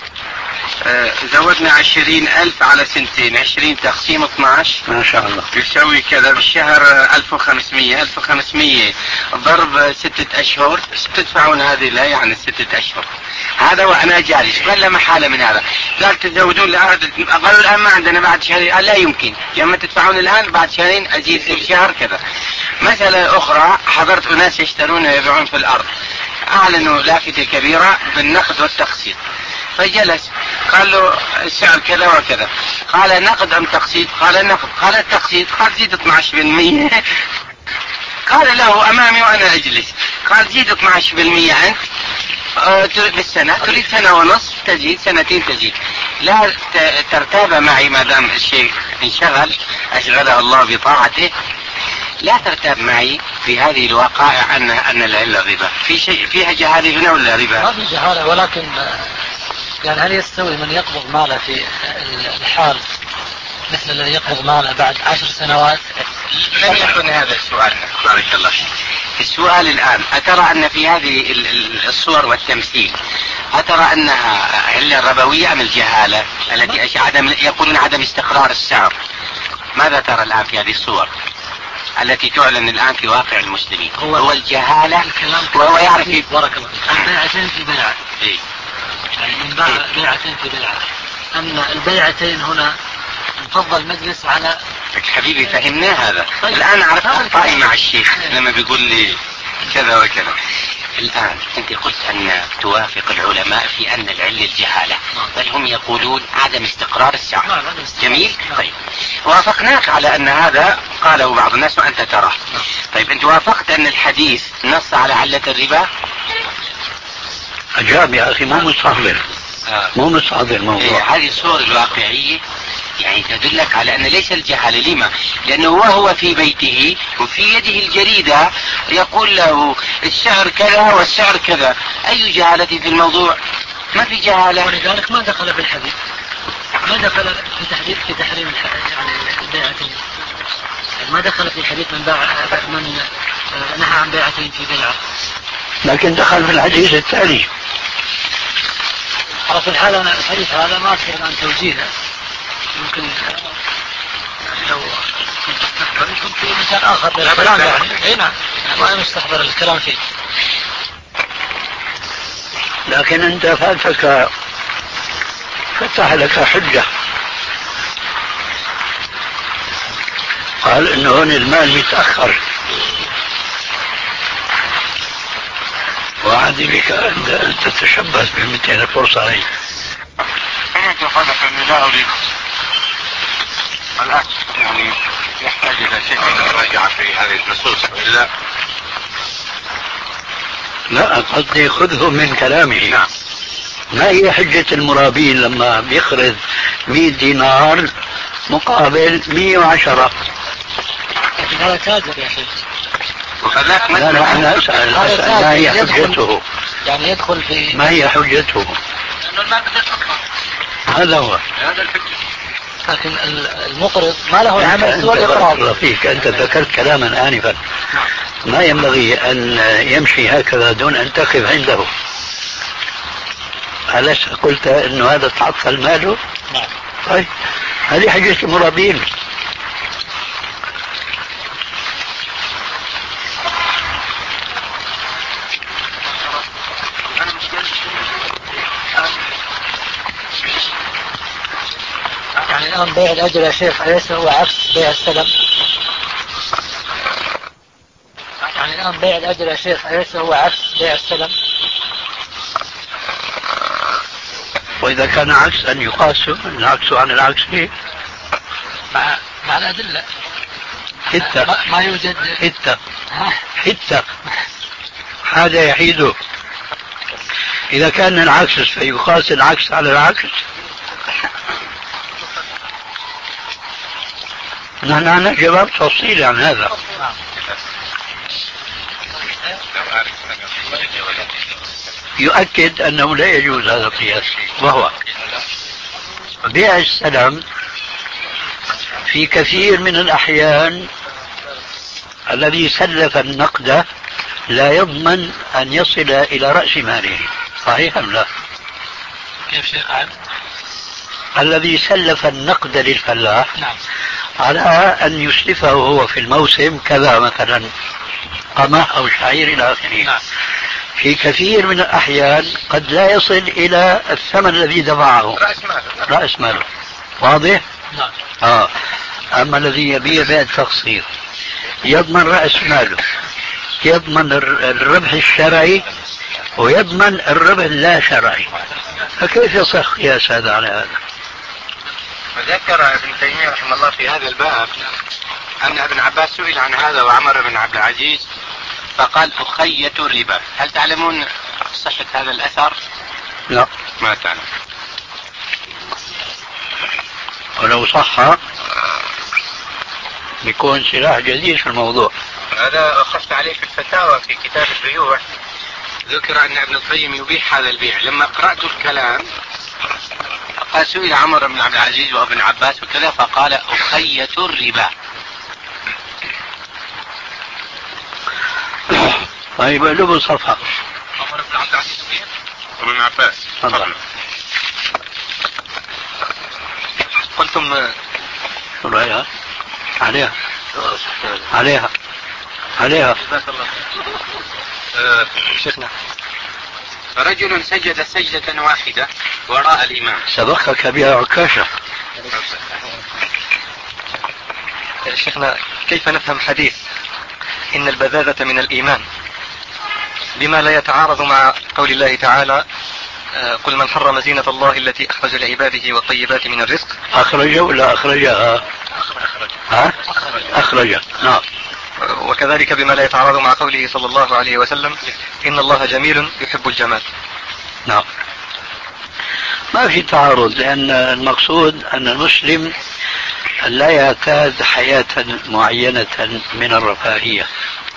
آه زودنا عشرين ألف على سنتين، عشرين تقسيم اثناش ما شاء الله يسوي كذا بالشهر ألف وخمسمية، ألف وخمسمية ضرب ستة أشهر تدفعون هذه لا يعني ستة أشهر. هذا وأنا جالس قال لا محالة من هذا، قال تزودون لأرد، قالوا الآن ما عندنا بعد شهرين، قال لا يمكن، يا اما تدفعون الآن بعد شهرين أزيد في شهر كذا. مسألة أخرى حضرت أناس يشترون ويبيعون في الأرض، أعلنوا لافتة كبيرة بالنقد والتقسيط، فجلس قال له السعر كذا وكذا، قال نقد أم تقسيط؟ قال نقد. قال التقسيط؟ قال زيد اثناشر بالمية. قال له أمامي وأنا أجلس، قال زيد اثناشر بالمية أنت أه بالسنة، تريد سنة ونصف تزيد، سنتين تزيد، لا ترتاب معي ما دام الشيء انشغل أشغله الله بطاعته، لا ترتاب معي في هذه الوقائع أن أن العلة ربا. في شيء فيها جهالة هنا ولا ربا؟ ما في جهالة، ولكن يعني هل يستوي من يقبض ماله في الحال مثل الذي يقبض ماله بعد عشر سنوات لم يكن هذا السؤال. بارك الله فيك. السؤال الآن، أترى أن في هذه الصور والتمثيل أترى أنها علة ربوية أم الجهالة التي عدم يقولون عدم استقرار السعر؟ ماذا ترى الآن في هذه الصور التي تعلن الآن في واقع المسلمين؟ هو, هو الجهالة، وهو يعرف في بارك الله فيك بيعتين في بيعة، إيه؟ يعني من باع بيعتين في بيعة، أن البيعتين هنا نفضل مجلس على حبيبي فهمنا هذا. طيب. الآن عرفت أخطائي مع الشيخ لما بيقول لي كذا وكذا. الآن أنت قلت أن توافق العلماء في أن العلة الجهالة، بل هم يقولون عدم استقرار السعر. جميل. طيب وافقناك على أن هذا قاله بعض الناس وأنت تراه. طيب أنت وافقت أن الحديث نص على علة الربا؟ أجاب يا أخي، مو مستحضر آه. مو مستحضر الموضوع. إيه هذه الصور الواقعية يعني تدلك على أن ليس الجهالة. لما؟ لأنه وهو في بيته وفي يده الجريدة يقول له السعر كذا والسعر كذا. أي جهالة في الموضوع؟ ما في جهالة. ولذلك ما دخل بالحديث، ما دخل في تحديد في تحريم يعني البيعتين، ما دخل في الحديث من باع من نهى عن بيعتين في بيعة، لكن دخل في الحديث التالي. على كل حال أنا الحديث هذا ما أذكر الآن توجيهه، ممكن لو كنت يكون في مثال آخر للكلام يعني. أي نعم، ما نستحضر الكلام فيه. لكن أنت فاتك فتح لك حجة، قال إنه هون المال متأخر، وعادي بك أن تتشبث بمثل الفرصة هي. أنت قلت أني لا أريد الآن يعني يحتاج إلى شيء من المراجعة في هذه النصوص وإلا لا، قصدي خذه من كلامه. نعم. ما هي حجة المرابين لما بيخرج مئة دينار مقابل مئة وعشرة؟ لكن هذا تاجر يا شيخ. وهذاك لا لا، أنا أسأل, أسأل ما هي حجته؟ يعني يدخل في ما هي حجته؟ هذا هو. هذا الحجة. لكن المقرض ما له عمل سوى الإقراض. فيك أنت ذكرت كلاما آنفا ما ينبغي أن يمشي هكذا دون أن تقف عنده. أليس قلت أنه هذا تعطل ماله؟ نعم. طيب هذه حجة المرابين. يعني الآن بيع الأجر يا شيخ أليس هو عكس بيع السلم؟ يعني الآن بيع الأجر يا شيخ أليس هو عكس بيع السلم؟ وإذا كان عكس أن يقاس العكس عن العكس فيه مع مع الأدلة. حتى ما, ما يوجد حتى حتى هذا يحيده. إذا كان العكس فيقاس العكس على العكس. نحن عندنا جواب تفصيلي عن هذا. يؤكد أنه لا يجوز هذا القياس، وهو بيع السلم في كثير من الأحيان الذي سلف النقد لا يضمن أن يصل إلى رأس ماله. صحيح أم لا؟ كيف شيخ عام؟ الذي سلف النقد للفلاح نعم. على أن يسلفه هو في الموسم كذا مثلا قمح أو شعير إلى آخره. نعم. في كثير من الأحيان قد لا يصل إلى الثمن الذي دفعه رأس ماله. رأس ماله. واضح؟ نعم. آه. أما الذي يبيع بيع تقسيط يضمن رأس ماله، يضمن الربح الشرعي ويضمن الربح اللا شرعي، فكيف يصح قياس هذا على هذا؟ وذكر ابن تيمية رحمه الله في هذا الباب أن ابن عباس سئل عن هذا وعمر بن عبد العزيز فقال أخية الربا. هل تعلمون صحة هذا الأثر؟ لا ما تعلم. ولو صح بيكون سلاح جديد في الموضوع. هذا أخذت عليه في الفتاوى في كتاب البيوع، ذكر أن ابن القيم يبيح هذا البيع. لما قرأت الكلام قال سئل عمر بن عبد العزيز وابن عباس وكذا فقال أخية الربا. طيب له صفحة. عمر بن عبد العزيز ومن عباس. تفضل. قلتم عليها عليها عليها عليها جزاك الله. آه شيخنا رجل سجد سجدة واحدة وراء الإمام. سبقك بها عكاشة. شيخنا كيف نفهم حديث إن البذاذة من الإيمان بما لا يتعارض مع قول الله تعالى قل من حرم زينة الله التي أخرج لعباده والطيبات من الرزق؟ أخرج ولا أخرجها؟ أخرج. ها؟ أخرج. نعم. وكذلك بما لا يتعارض مع قوله صلى الله عليه وسلم إن الله جميل يحب الجمال. نعم. ما في تعارض، لأن المقصود أن المسلم لا يعتاد حياة معينة من الرفاهية.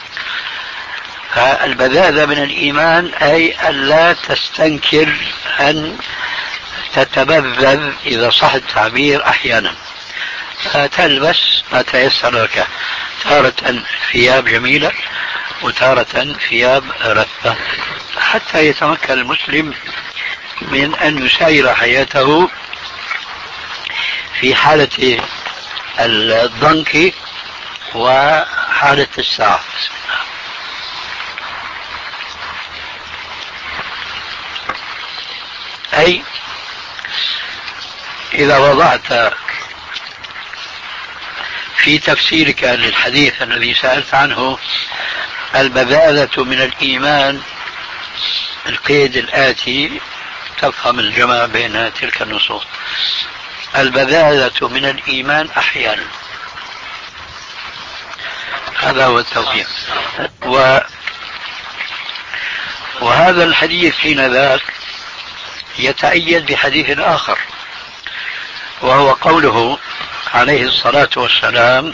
فالبذاذة من الإيمان أي ألا تستنكر أن تتبذذ إذا صح التعبير أحيانا، فتلبس ما تيسر لك، تارة ثياب جميلة وتارة ثياب رثة، حتى يتمكن المسلم من أن يساير حياته في حالة الضنك وحالة السعة. أي إذا وضعت في تفسيرك للحديث الذي سألت عنه البذاذة من الإيمان القيد الآتي، تفهم الجمع بين تلك النصوص. البذاذة من الإيمان أحيانا، هذا هو التوفيق. و... وهذا الحديث حين ذاك يتأيد بحديث آخر، وهو قوله عليه الصلاة والسلام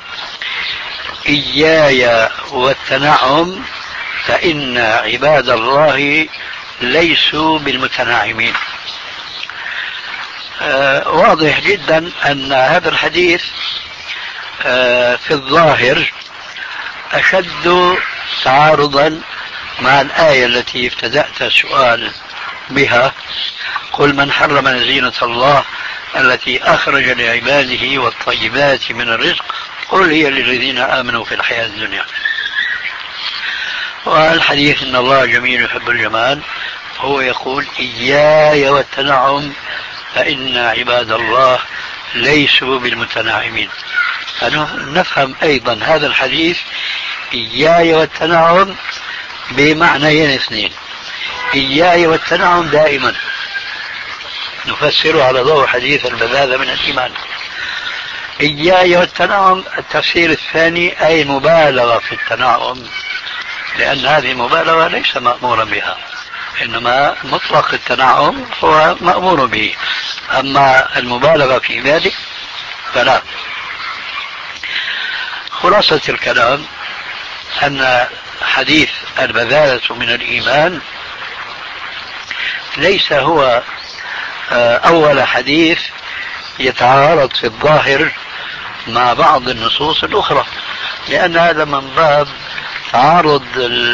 إياي والتنعم فإن عباد الله ليسوا بالمتناعمين. آه واضح جدا أن هذا الحديث آه في الظاهر أشد تعارضا مع الآية التي ابتدأت السؤال بها، قل من حرم زينة الله التي أخرج لعباده والطيبات من الرزق قل هي للذين آمنوا في الحياة الدنيا. والحديث إن الله جميل يحب الجمال هو يقول إياي والتنعم فإن عباد الله ليسوا بالمتناعمين. فنفهم أيضا هذا الحديث إياي والتنعم بمعنيين اثنين. إياي والتنعم دائما نفسره على ضوء حديث البذاذة من الإيمان. إياي والتنعم التفسير الثاني أي مبالغة في التنعم، لأن هذه المبالغة ليس مأمورا بها، إنما مطلق التنعم هو مأمور به، أما المبالغة في ذلك فلا. خلاصة الكلام أن حديث البذاذة من الإيمان ليس هو أول حديث يتعارض في الظاهر مع بعض النصوص الأخرى، لأن هذا من باب تعارض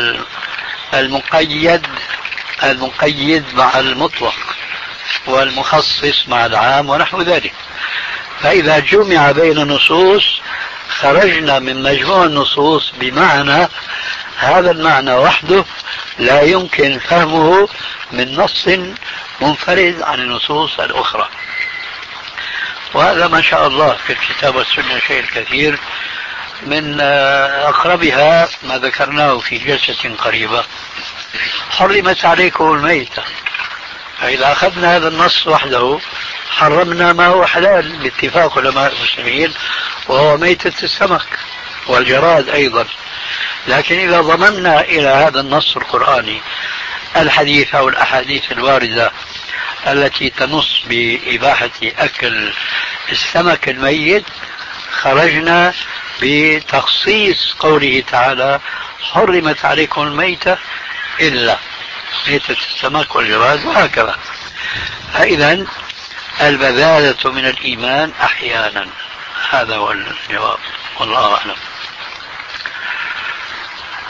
المقيد المقيد مع المطلق والمخصص مع العام ونحو ذلك. فإذا جمع بين النصوص خرجنا من مجموع النصوص بمعنى، هذا المعنى وحده لا يمكن فهمه من نص منفرد عن النصوص الأخرى. وهذا ما شاء الله في الكتاب والسنة شيء الكثير، من أقربها ما ذكرناه في جلسة قريبة حرمت عليكم الميتة. فإذا أخذنا هذا النص وحده حرمنا ما هو حلال باتفاق علماء المسلمين، وهو ميتة السمك والجراد أيضا. لكن إذا ضممنا إلى هذا النص القرآني الحديث أو الأحاديث الواردة التي تنص بإباحة أكل السمك الميت، خرجنا بتخصيص قوله تعالى حرمت عليكم الميتة إلا ميتة السمك والجراد وهكذا. فإذا البذاذة من الإيمان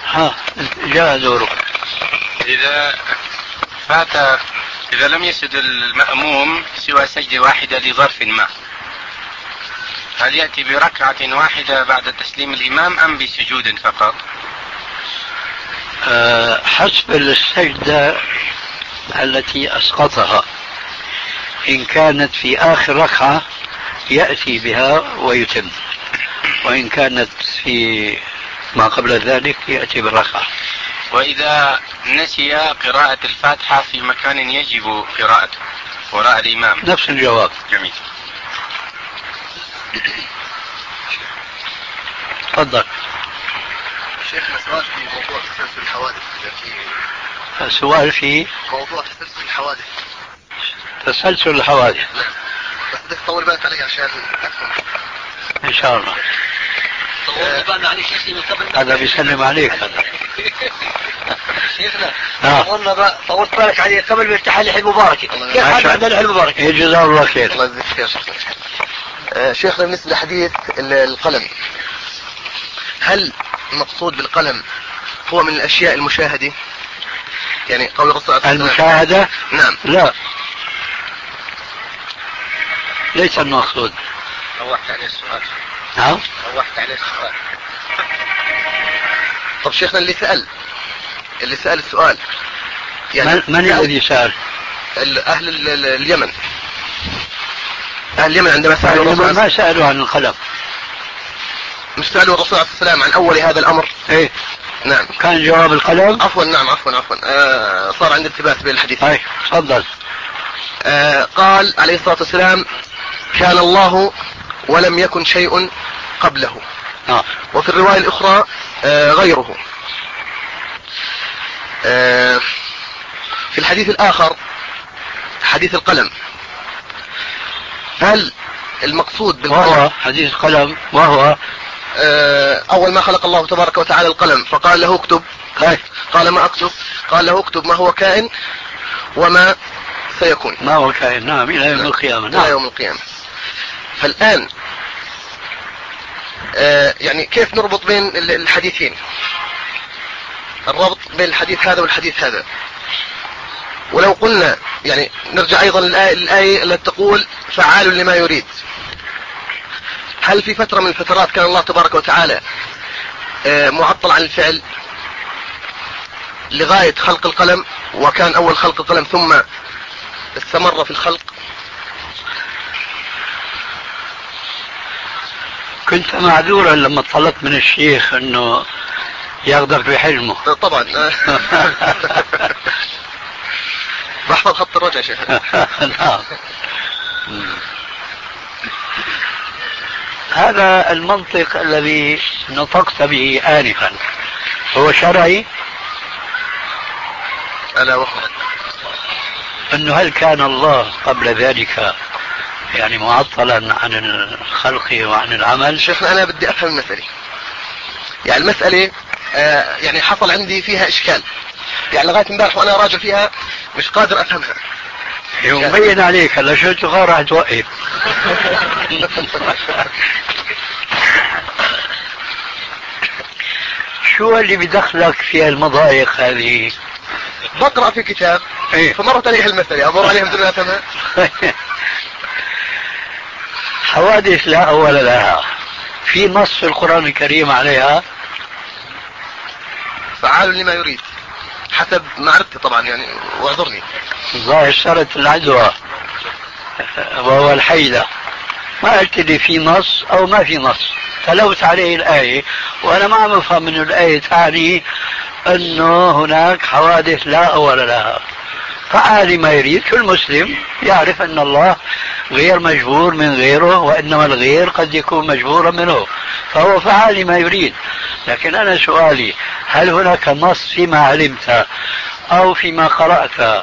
ها جاء دورك. إذا فات إذا لم يسجد المأموم سوى سجدة واحدة لظرف ما، هل يأتي بركعة واحدة بعد تسليم الإمام أم بسجود فقط؟ أه حسب السجدة التي أسقطها، إن كانت في آخر ركعة يأتي بها ويتم، وإن كانت في ما قبل ذلك يأتي بالركعة. وإذا نسي قراءة الفاتحة في مكان يجب قراءته وراء الإمام؟ نفس الجواب. جميل. تفضل. شيخنا سؤال في موضوع تسلسل الحوادث التي سؤال في موضوع تسلسل الحوادث. تسلسل الحوادث. بس بدك تطول بالك علي عشان أفهم. إن شاء الله. طول بالنا عليك شيخي من قبل. هذا بيسلم عليك هذا. شيخنا آه. قلنا بقى طولت بالك عليه قبل ما يفتح اللحية المباركة. كيف حد عندنا اللحية المباركة؟ جزاه الله خير. الله يجزيك خير. آه شيخنا بالنسبة لحديث القلم، هل المقصود بالقلم هو من الأشياء المشاهدة؟ يعني قول الرسول عليه الصلاة والسلام المشاهدة؟ نعم. لا، ليس المقصود. روحت عليه السؤال. نعم. روحت عليه السؤال. طب شيخنا اللي سأل اللي سأل السؤال يعني من, من الذي سأل؟ أهل ال ال اليمن. أهل اليمن عندما سألوا الرسول ما سألوا عن القلم، مش سألوا الرسول عليه السلام عن أول هذا الأمر. ايه نعم. كان جواب القلم. عفوا نعم عفوا عفوا آه صار عندي التباس بين الحديث. ايه تفضل. آه قال عليه الصلاة والسلام كان الله ولم يكن شيء قبله. آه. وفي الرواية الأخرى آه غيره. آه في الحديث الآخر حديث القلم، هل المقصود بالقلم وهو حديث القلم وهو آه أول ما خلق الله تبارك وتعالى القلم فقال له اكتب، قال ما أكتب؟ قال له اكتب ما هو كائن وما سيكون. ما هو كائن، نعم، إلى يوم القيامة. نعم. إلى يوم القيامة. فالآن آه يعني كيف نربط بين الحديثين، الربط بين الحديث هذا والحديث هذا؟ ولو قلنا يعني نرجع أيضا للآية, الآية التي تقول فعال لما يريد، هل في فترة من الفترات كان الله تبارك وتعالى آه معطل عن الفعل لغاية خلق القلم، وكان أول خلق القلم ثم استمر في الخلق؟ كنت معذورا لما طلبت من الشيخ انه ياخذك بحلمه. طبعا. بحفظ خط الرجع شيخ. نعم. هذا المنطق الذي نطقت به آنفا هو شرعي؟ ألا وهو أنه هل كان الله قبل ذلك يعني معطلا عن الخلق وعن العمل؟ شيخنا أنا بدي أفهم المسألة، يعني المسألة آه يعني حصل عندي فيها إشكال، يعني لغاية امبارح وأنا راجع فيها مش قادر أفهمها. يبين عليك هلا شو تبغى راح توقف. شو اللي بدخلك في المضايق هذه؟ بقرأ في كتاب ايه؟ فمرت عليها المسألة أمر عليها بدون أفهمها. حوادث لا أول لها، في نص في القرآن الكريم عليها؟ فعال لما يريد حسب معرفتي طبعا يعني، واعذرني. ظاهر صارت العدوى وهو الحيلة، ما قلت لي في نص أو ما في نص، تلوت عليه الآية وأنا ما عم أفهم من الآية تعني أنه هناك حوادث لا أول لها. فعال ما يريد، كل مسلم يعرف أن الله غير مجبور من غيره، وإنما الغير قد يكون مجبورا منه، فهو فعال ما يريد. لكن أنا سؤالي هل هناك نص فيما علمت أو فيما قرأت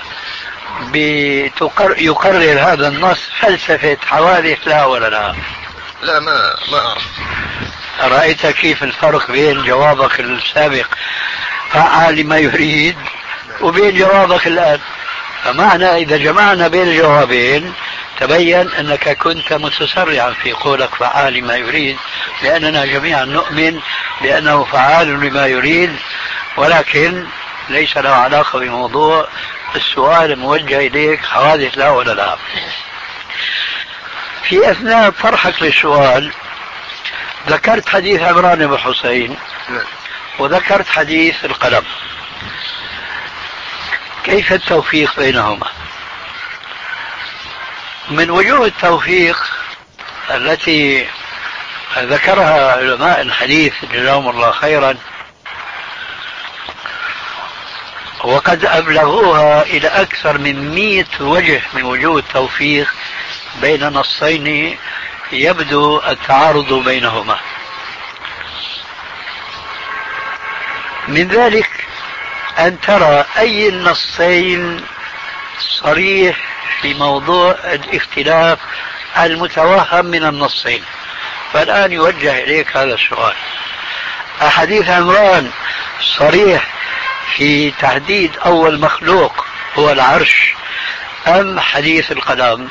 يقرر هذا النص فلسفة حوادث لا ولا لا؟ لا ما ما أعرف. رأيت كيف الفرق بين جوابك السابق فعال ما يريد وبين جوابك الآن؟ فمعنى إذا جمعنا بين الجوابين تبين أنك كنت متسرعا في قولك فعال ما يريد، لأننا جميعا نؤمن بأنه فعال لما يريد ولكن ليس له علاقة بموضوع السؤال الموجه إليك، حوادث لا ولا لا. في أثناء طرحك للسؤال ذكرت حديث عمران بن حسين وذكرت حديث القلم، كيف التوفيق بينهما؟ من وجوه التوفيق التي ذكرها علماء الحديث جزاهم الله خيرا وقد أبلغوها إلى أكثر من مئة وجه من وجوه التوفيق بين نصين يبدو التعارض بينهما. من ذلك أن ترى أي النصين صريح في موضوع الاختلاف المتوهم من النصين. فالآن يوجه إليك هذا السؤال: أحاديث عمران صريح في تحديد أول مخلوق هو العرش أم حديث القلم؟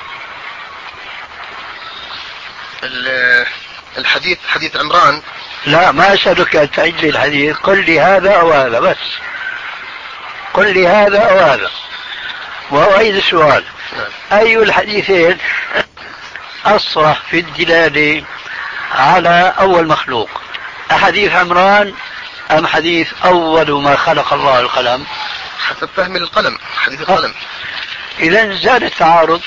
الحديث حديث عمران. لا، ما أسألك أن تعيد لي الحديث، قل لي هذا أو هذا بس، قل لي هذا أو هذا وأعيد السؤال: أي الحديثين أصرح في الدلالة على أول مخلوق، أحاديث عمران أم حديث أول ما خلق الله القلم؟ حسب فهم القلم، حديث القلم. إذن زال التعارض،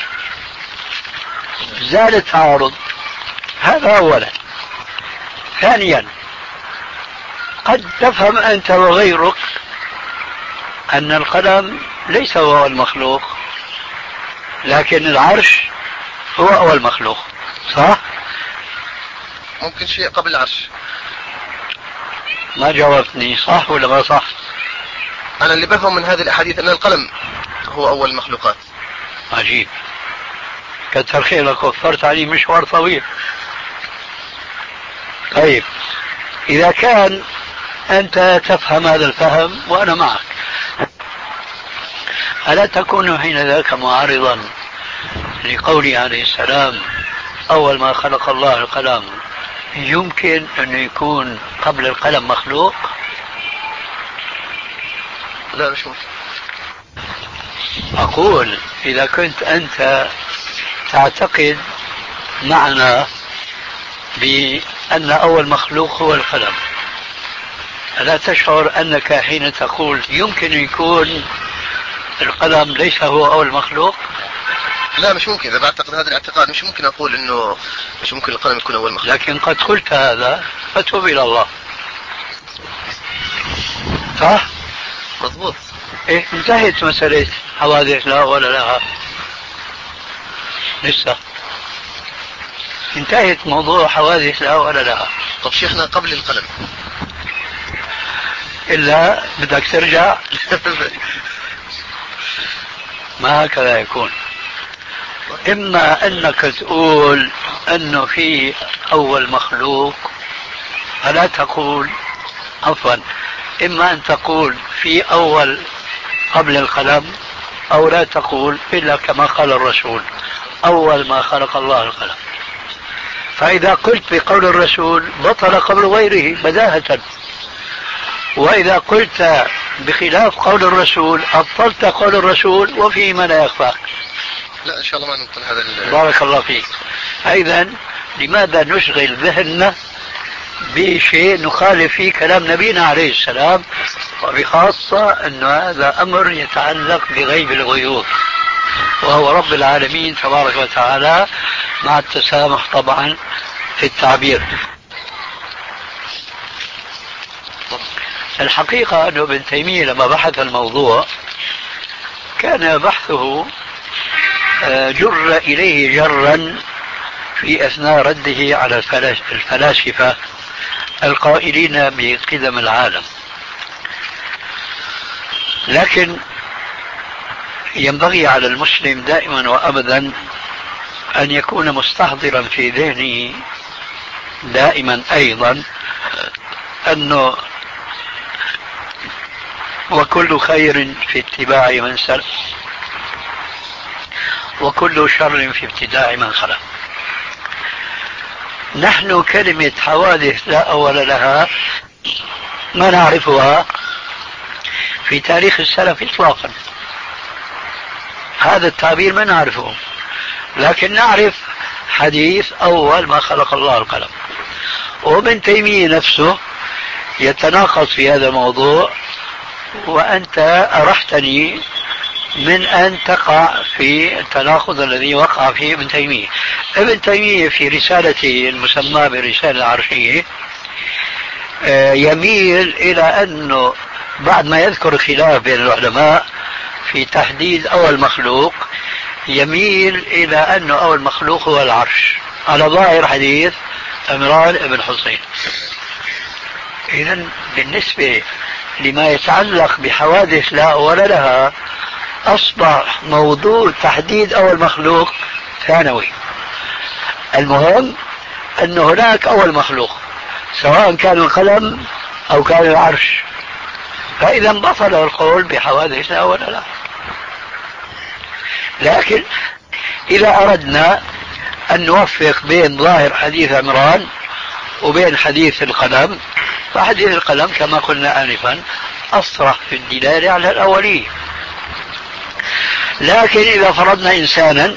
زال التعارض، هذا أولا. ثانيا، قد تفهم أنت وغيرك أن القلم ليس هو المخلوق لكن العرش هو أول مخلوق، صح؟ ممكن شيء قبل العرش. ما جاوبتني، صح ولا ما صح؟ أنا اللي بفهم من هذه الأحاديث أن القلم هو أول المخلوقات. عجيب، كتر خيرك، وفرت علي مشوار طويل. طيب، إذا كان أنت تفهم هذا الفهم وأنا معك، ألا تكون حين ذاك معارضا لقوله عليه السلام أول ما خلق الله القلم؟ يمكن أن يكون قبل القلم مخلوق؟ لا، مش ممكن. أقول إذا كنت أنت تعتقد معنا بأن أول مخلوق هو القلم، ألا تشعر أنك حين تقول يمكن يكون القلم ليس هو أول مخلوق؟ لا، مش ممكن. إذا بعتقد هذا الاعتقاد مش ممكن أقول إنه مش ممكن القلم يكون أول مخلوق. لكن قد قلت هذا فتوب إلى الله، صح؟ مضبوط. إيه، انتهت مسألة حوادث لا ولا لها، لسه انتهت موضوع حوادث لا ولا لها. طب شيخنا قبل القلم إلا بدك ترجع ما هكذا يكون. إما أنك تقول أنه في أول مخلوق، فلا تقول عفوا إما أن تقول في أول قبل القلم، أو لا تقول إلا كما قال الرسول أول ما خلق الله القلم. فإذا قلت بقول الرسول بطل قول غيره بداهة، وإذا قلت بخلاف قول الرسول أبطلت قول الرسول وفيه ما لا يخفى. لا، إن شاء الله ما نبطل هذا. بارك الله فيك. إذن لماذا نشغل ذهننا بشيء نخالف فيه كلام نبينا عليه السلام، وبخاصة أن هذا أمر يتعلق بغيب الغيوب وهو رب العالمين تبارك وتعالى، مع التسامح طبعا في التعبير. الحقيقة أنه ابن تيمية لما بحث الموضوع كان بحثه جر إليه جرا في أثناء رده على الفلاسفة القائلين بقدم العالم، لكن ينبغي على المسلم دائما وأبدا أن يكون مستحضرا في ذهنه دائما أيضا أنه وكل خير في اتباع من سلف وكل شر في ابتداع من خلق. نحن كلمة حوادث لا أول لها ما نعرفها في تاريخ السلف إطلاقا. هذا التعبير ما نعرفه، لكن نعرف حديث أول ما خلق الله القلم. وابن تيمية نفسه يتناقض في هذا الموضوع، وأنت أرحتني من أن تقع في التناقض الذي وقع فيه ابن تيمية. ابن تيمية في رسالته المسماة بالرسالة العرشية يميل إلى أنه بعد ما يذكر خلاف بين العلماء في تحديد أول مخلوق، يميل إلى أنه أول مخلوق هو العرش على ظاهر حديث عمران بن حسين. إذن بالنسبة لما يتعلق بحوادث لا أول لها، أصبح موضوع تحديد أول مخلوق ثانوي. المهم أن هناك أول مخلوق، سواء كان القلم أو كان العرش، فإذا بطل القول بحوادث لا أول لها. لكن إذا أردنا أن نوفق بين ظاهر حديث عمران وبين حديث القلم، فحديث القلم كما قلنا آنفا أصرح في الدلالة على الأولية. لكن إذا فرضنا إنسانا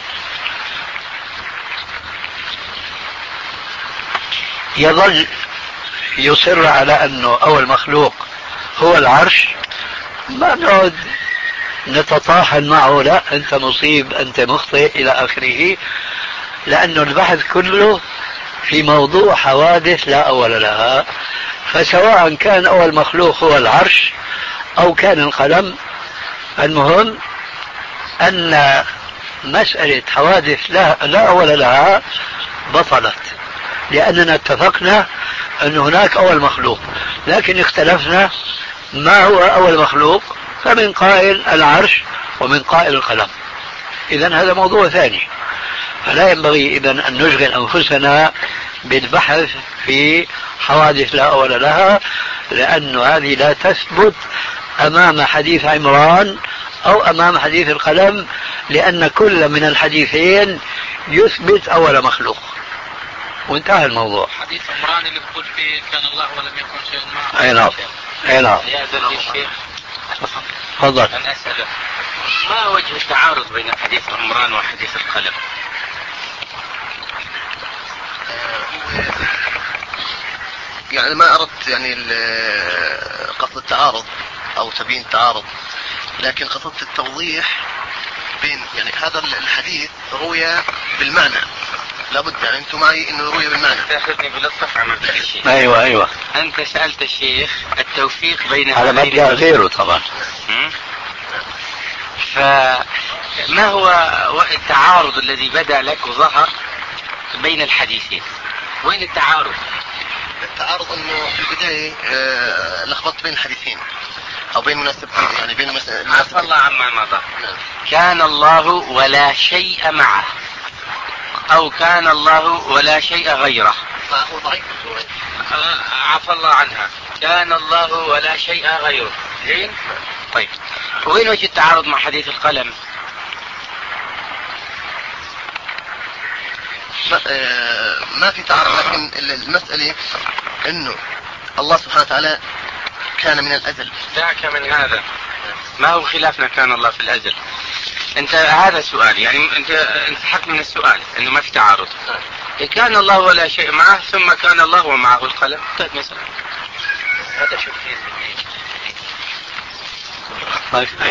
يظل يصر على أنه أول مخلوق هو العرش، ما نعود نتطاحن معه، لا أنت مصيب أنت مخطئ إلى آخره، لأنه البحث كله في موضوع حوادث لا أول لها. فسواء كان أول مخلوق هو العرش أو كان القلم، المهم أن مسألة حوادث لا, لا أول لها بطلت، لأننا اتفقنا أن هناك أول مخلوق، لكن اختلفنا ما هو أول مخلوق، فمن قائل العرش ومن قائل القلم. إذن هذا موضوع ثاني، فلا ينبغي إذن أن نشغل أنفسنا بالبحث في حوادث لا أول لها، لأن هذه لا تثبت أمام حديث عمران أو أمام حديث القلم، لأن كل من الحديثين يثبت أول مخلوق، وانتهى الموضوع. حديث عمران اللي بقول فيه كان الله ولم يكن شيء معه. أي نعم، أي نعم. يا ذا الشيخ تفضل. أنا أسألك، ما وجه التعارض بين حديث عمران وحديث القلم؟ يعني ما أردت يعني قصد التعارض أو تبيين التعارض، لكن قصدت التوضيح بين يعني هذا الحديث روي بالمعنى، لابد يعني أنتم معي إنه روي بالمعنى. تأخذني بلطف عملت الشيخ. أيوة أيوة. أنت سألت الشيخ التوفيق بين على مبدأ غيره طبعا. فما هو التعارض الذي بدأ لك وظهر بين الحديثين؟ وين التعارض؟ التعارض انه في البداية آه لخبطت بين الحديثين او بين مناسبتين، يعني بين مناسبتين. عفى الله عما مضى. كان الله ولا شيء معه، او كان الله ولا شيء غيره. فهو ضعيف. عفى الله عنها. كان الله ولا شيء غيره. زين. طيب وين وجه التعارض مع حديث القلم؟ ما في تعارض، لكن المسألة انه الله سبحانه وتعالى كان من الازل. دعك من هذا، ما هو خلافنا كان الله في الازل. انت هذا سؤال، يعني انت انت حق من السؤال انه ما في تعارض. كان الله ولا شيء معه ثم كان الله ومعه القلم. طيب مثلا هذا شوف ما في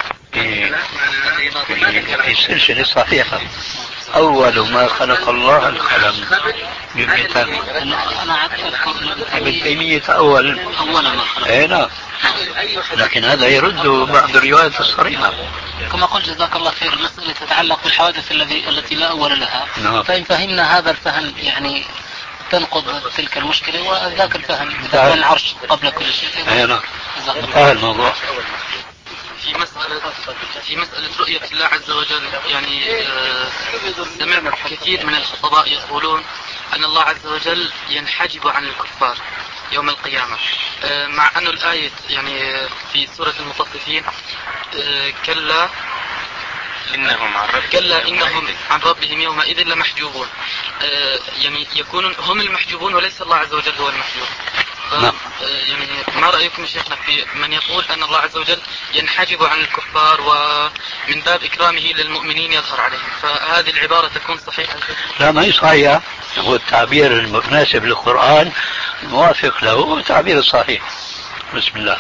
في السلسلة صحيحة أول ما خلق الله القلم جملتان. ابن تيمية أول أول ما خلق. أي نعم، لكن هذا يرد بعض الروايات الصريحة. كما قلت جزاك الله خير، المسألة تتعلق بالحوادث الذي التي لا أول لها. نعم. فإن فهمنا هذا الفهم يعني تنقض تلك المشكلة، وذاك الفهم كان العرش قبل كل شيء. أي نعم، انتهى الموضوع. في مسألة في مسألة رؤية الله عز وجل، يعني آه سمعنا كثير من الخطباء يقولون أن الله عز وجل ينحجب عن الكفار يوم القيامة، آه مع أن الآية يعني في سورة المطففين آه كلا إنهم عن ربهم كلا إنهم عن ربهم يومئذ لمحجوبون، آه يعني يكونون هم المحجوبون وليس الله عز وجل هو المحجوب. نعم. يعني ما رأيكم شيخنا في من يقول أن الله عز وجل ينحجب عن الكفار ومن باب إكرامه للمؤمنين يظهر عليهم، فهذه العبارة تكون صحيحة؟ لا، ما هي صحيحة. هو التعبير المناسب للقرآن موافق له والتعبير الصحيح. بسم الله.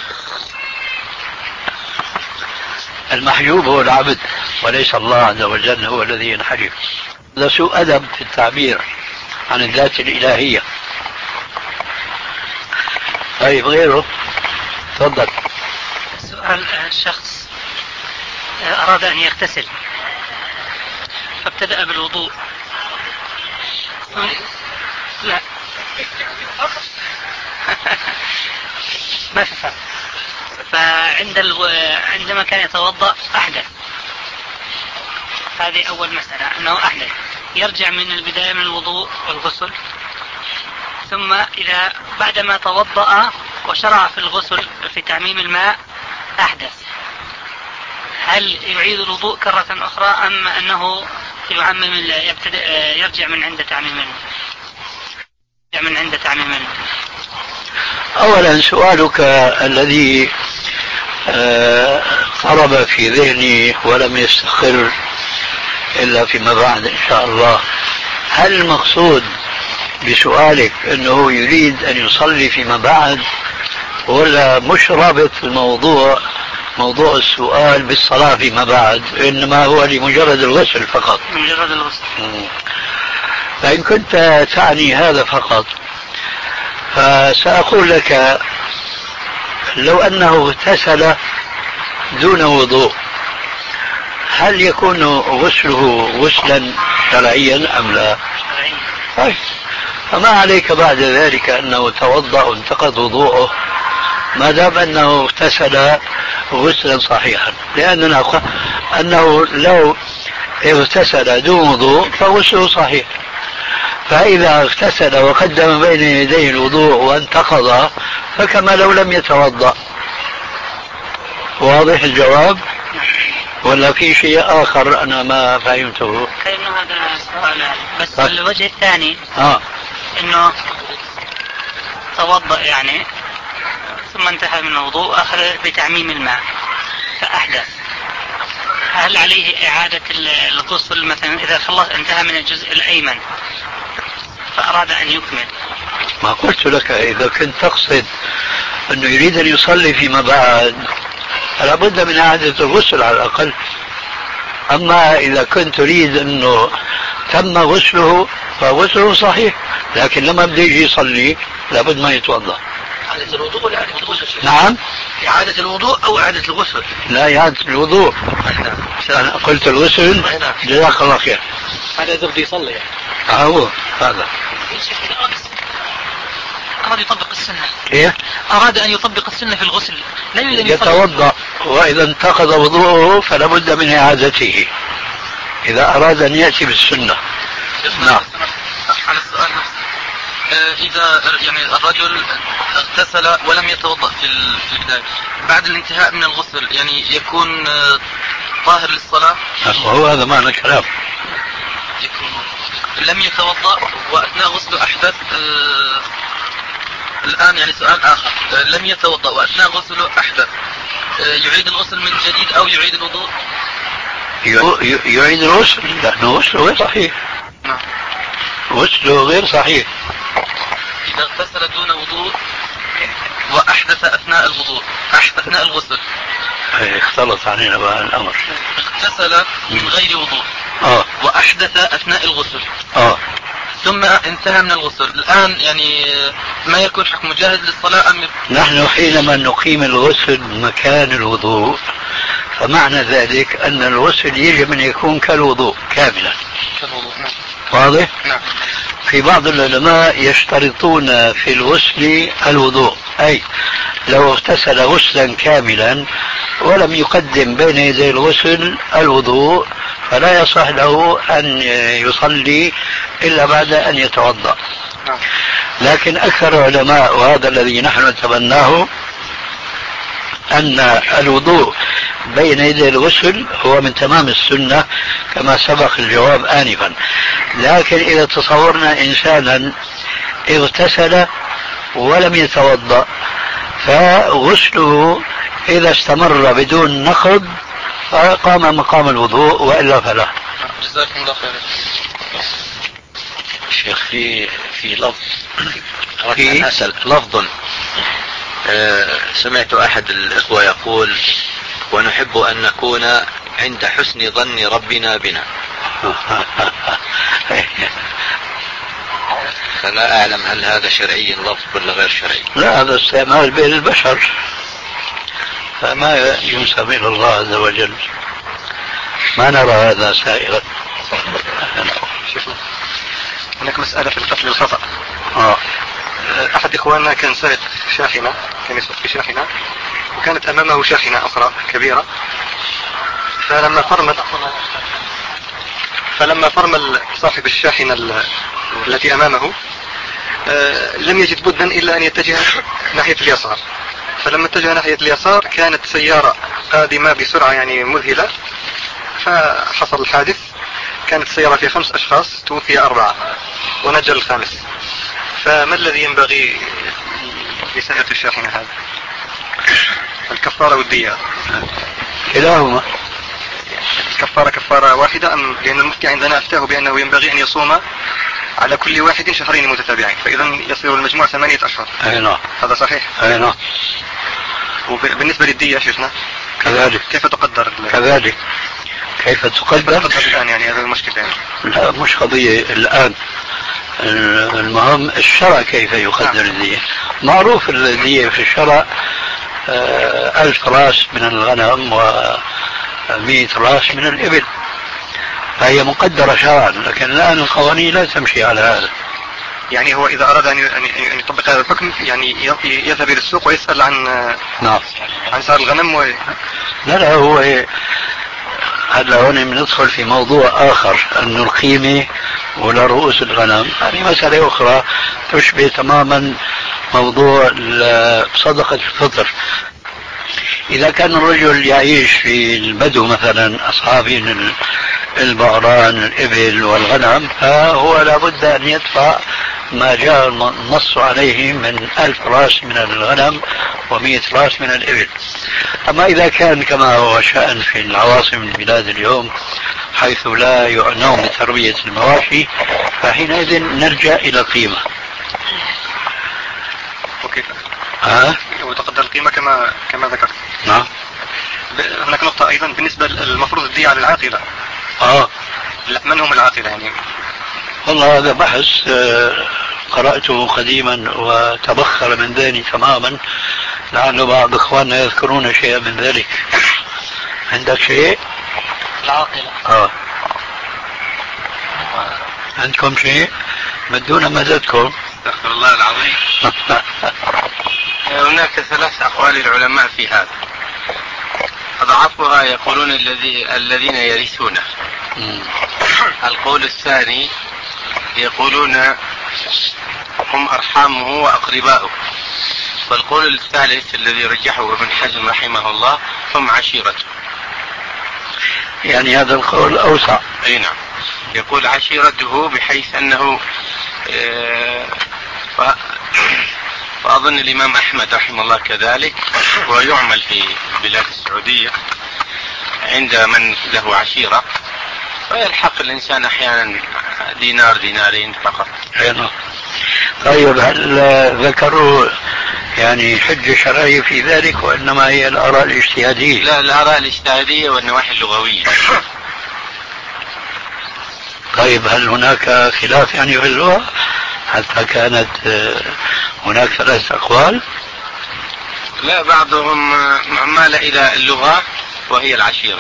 المحجوب هو العبد وليس الله عز وجل هو الذي ينحجب. هذا سوء أدب في التعبير عن الذات الإلهية. طيب غيره؟ تفضل. سؤال الشخص أراد أن يغتسل فابتدأ بالوضوء. لا ما في فرق. فعند الو... عندما كان يتوضأ أحدث. هذه أول مسألة، أنه أحدث يرجع من البداية من الوضوء والغسل، ثم إذا بعدما توضأ وشرع في الغسل في تعميم الماء أحدث، هل يعيد الوضوء كرة أخرى أم أنه يعمم يبتدئ يرجع من عند تعميم الماء من عند تعميم الماء؟ أولا سؤالك الذي قرب في ذهني ولم يستقر إلا فيما بعد إن شاء الله، هل المقصود بسؤالك أنه يريد أن يصلي فيما بعد، ولا مش رابط الموضوع موضوع السؤال بالصلاة فيما بعد، إنما هو لمجرد الغسل فقط؟ مجرد الغسل. فإن كنت تعني هذا فقط فسأقول لك لو أنه اغتسل دون وضوء هل يكون غسله غسلا شرعيا أم لا؟ طيب فما عليك بعد ذلك أنه توضأ وانتقض وضوءه ما دام أنه اغتسل غسلا صحيحا، لأننا أنه لو اغتسل دون وضوء فغسله صحيح، فإذا اغتسل وقدم بين يديه الوضوء وانتقض فكما لو لم يتوضأ. واضح الجواب ولا في شيء آخر أنا ما فهمته؟ كأنه هذا السؤال بس. طيب. الوجه الثاني آه. إنه توضأ يعني ثم انتهى من الوضوء وأخذ بتعميم الماء فأحدث، هل عليه إعادة الغسل مثلا إذا خلص انتهى من الجزء الأيمن فأراد أن يكمل؟ ما قلت لك إذا كنت تقصد أنه يريد أن يصلي فيما بعد فلا بد من إعادة الغسل على الأقل. أما إذا كنت تريد أنه تم غسله فغسله صحيح، لكن لما بده يجي يصلي لابد ما يتوضأ. إعادة الوضوء ولا إعادة الغسل؟ نعم، إعادة الوضوء أو إعادة الغسل؟ لا، إعادة الوضوء. أنا قلت الغسل. جزاك الله خير. هذا إذا بده يصلي يعني. هو هذا أراد يطبق السنة. إيه؟ أراد أن يطبق السنة في الغسل، لا يريد أن يتوضأ، وإذا انتقض وضوءه فلا بد من إعادته إذا أراد أن يأتي بالسنة. نعم. على السؤال نفسه، إذا يعني الرجل اغتسل ولم يتوضأ في البداية بعد الانتهاء من الغسل يعني يكون طاهر للصلاة؟ هو هذا معنى الكلام. يكون لم يتوضأ وأثناء غسله أحدث. آه الآن يعني سؤال آخر، آه لم يتوضأ وأثناء غسله أحدث، آه يعيد الغسل من جديد أو يعيد الوضوء؟ يعيد الغسل لأنه غسله غير صحيح. نعم. غسله غير صحيح. إذا اغتسل دون وضوء وأحدث أثناء الوضوء أثناء الغسل. اختلط علينا بقى الأمر. اغتسل من غير وضوء آه. وأحدث أثناء الغسل آه. ثم انتهى من الغسل، الآن يعني ما يكون حكم جاهز للصلاة أم؟ نحن حينما نقيم الغسل مكان الوضوء فمعنى ذلك أن الغسل يجب أن يكون كالوضوء كاملا. كالوضوء. نعم. واضح؟ نعم. في بعض العلماء يشترطون في الغسل الوضوء، أي لو اغتسل غسلا كاملا ولم يقدم بين يدي الغسل الوضوء فلا يصح له أن يصلي إلا بعد أن يتوضأ. لكن أكثر العلماء وهذا الذي نحن نتبناه أن الوضوء بين يدي الغسل هو من تمام السنة كما سبق الجواب آنفا. لكن إذا تصورنا إنسانا اغتسل ولم يتوضأ، فغسله إذا استمر بدون نقض فقام مقام الوضوء، وإلا فلا. جزاكم الله خير. شيخ في في لفظ في أسأل لفظ أه سمعت أحد الإخوة يقول: ونحب أن نكون عند حسن ظن ربنا بنا. فلا أعلم هل هذا شرعي اللفظ ولا غير شرعي. لا، هذا استعمال بين البشر، فما ينسب إلى الله عز وجل، ما نرى هذا سائغا. هناك مسألة في القتل الخطأ. آه. أحد إخواننا كان سائق شاحنة، كان يسوق في شاحنة، وكانت أمامه شاحنة أخرى كبيرة، فلما فرمت فلما فرمل صاحب الشاحنة التي أمامه آه لم يجد بدا إلا أن يتجه ناحية اليسار. فلما اتجه ناحية اليسار كانت سيارة قادمة بسرعة يعني مذهلة، فحصل الحادث. كانت السيارة فيها خمس أشخاص، توفي أربعة ونجا الخامس. فما الذي ينبغي لسائق الشاحنة هذا؟ الكفارة والدية كلاهما. الكفارة كفارة واحدة أم؟ لأن المفتي عندنا أفتاه بأنه ينبغي أن يصوم على كل واحد شهرين متتابعين، فإذا يصير المجموع ثمانية أشهر. أي نعم. هذا صحيح؟ أي نعم. وبالنسبة للدية شيخنا كذلك. كيف تقدر؟ كذلك. كيف تقدر؟ تقدر الآن يعني هذا المشكلة يعني. لا، مش قضية الآن، المهم الشرع كيف يقدر الدية. معروف الدية في الشرع ألف راس من الغنم ومئة راس من الإبل، فهي مقدرة شرعا، لكن الآن القوانين لا تمشي على هذا. يعني هو إذا أراد أن يطبق هذا الحكم يعني يذهب إلى السوق ويسأل عن نعم عن سعر الغنم و... لا لا، هو هلا هون بندخل في موضوع آخر، أن القيمة ولا رؤوس الغنم هذه مسألة أخرى تشبه تماما موضوع صدقة الفطر. إذا كان الرجل يعيش في البدو مثلا أصحابين البقران الإبل والغنم، فهو لابد أن يدفع ما جاء النص عليه من ألف راس من الغنم ومئة راس من الإبل. أما إذا كان كما هو شأن في العواصم البلاد اليوم حيث لا يعنون بتربية المواشي، فحينئذ نرجع إلى القيمة. وكيف؟ ها؟ وتقدر القيمة كما كما ذكرت. نعم. هناك نقطة أيضا بالنسبة للمفروض الدية على العاقلة. آه. من هم العاقلة يعني؟ والله هذا بحث قرأته قديما وتبخر من ذهني تماما، لعل بعض إخواننا يذكرون شيئا من ذلك. عندك شيء؟ العاقلة. آه. عندكم شيء؟ مدونا مددكم. استغفر الله العظيم. هناك ثلاث أقوال العلماء في هذا. أضعفها يقولون الذي الذين يرثونه. القول الثاني يقولون هم أرحامه وأقرباؤه. والقول الثالث الذي رجحه ابن حزم رحمه الله هم عشيرته. يعني هذا القول أوسع. أي نعم، يقول عشيرته بحيث أنه ف... وأظن الإمام أحمد رحمه الله كذلك، ويعمل في البلاد السعودية عند من له عشيرة، فيلحق الإنسان أحيانا دينار دينارين فقط. أيضا. طيب هل ذكروا يعني حجة شرعية في ذلك وإنما هي الآراء الاجتهادية؟ لا، الآراء الاجتهادية والنواحي اللغوية. طيب هل هناك خلاف يعني في اللغة حتى كانت هناك ثلاث أقوال؟ لا، بعضهم مال إلى اللغة وهي العشيرة،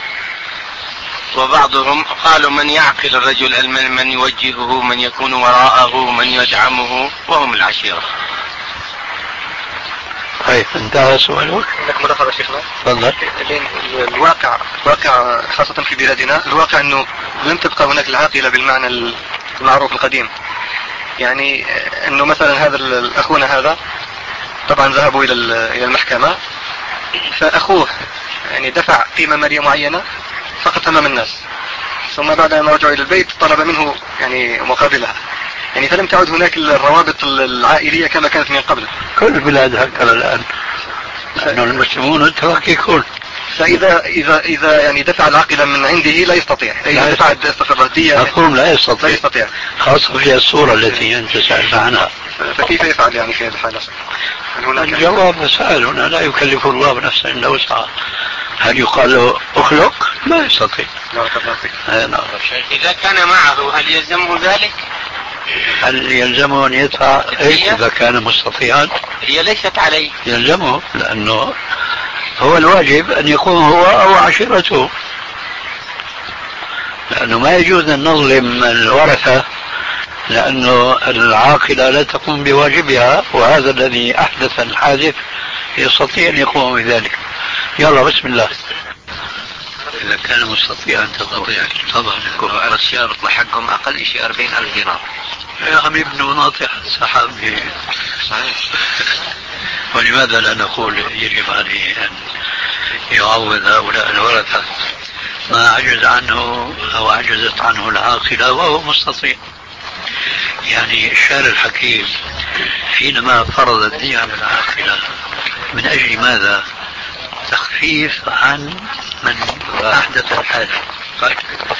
وبعضهم قالوا من يعقل الرجل، من يوجهه، من يكون وراءه، من يدعمه، وهم العشيرة. طيب انتهى سؤالك؟ لك ملاحظة شيخنا؟ تفضل. الواقع الواقع خاصة في بلادنا، الواقع أنه لم تبقى هناك العاقلة بالمعنى المعروف القديم. يعني أنه مثلا هذا الأخونا هذا طبعا ذهبوا إلى إلى المحكمة، فأخوه يعني دفع قيمة مالية معينة فقط أمام الناس، ثم بعد ما رجعوا إلى البيت طلب منه يعني مقابلها، يعني فلم تعد هناك الروابط العائلية كما كانت من قبل. كل البلاد هكذا الآن، لأنه المسلمون متفككون. فإذا إذا إذا يعني دفع العقل من عنده لا يستطيع، إذا دفع الاستقرارية مفهوم لا يستطيع. لا يستطيع خاصة في الصورة التي أنت سألت عنها. فكيف يفعل يعني في هذه الحالة؟ الجواب سهل، هنا لا يكلف الله بنفسا إلا وسعها. هل يقال له اخلق؟ ما يستطيع. إذا كان معه هل يلزمه ذلك؟ هل يلزمه أن يدفع إذا كان مستطيعا؟ هي ليست عليه. يلزمه، لأنه هو الواجب أن يكون هو أو عشيرته، لأنه ما يجوز أن نظلم الورثة، لأنه العاقلة لا تقوم بواجبها، وهذا الذي أحدث الحادث يستطيع أن يقوم بذلك. يلا بسم الله. إذا كان مستطيعا تستطيع طبعا يكون الشرط لحقهم أقل شيء أربعين ألف دينار. يا عم ابن ناطح السحاب. صحيح. ولماذا لا نقول يجب عليه أن يعوض هؤلاء الورثة ما عجز عنه أو عجزت عنه العاقلة وهو مستطيع؟ يعني الشارع الحكيم حينما فرض الدين على العاقلة من أجل ماذا؟ تخفيف عن من أحدث الحادث. طيب.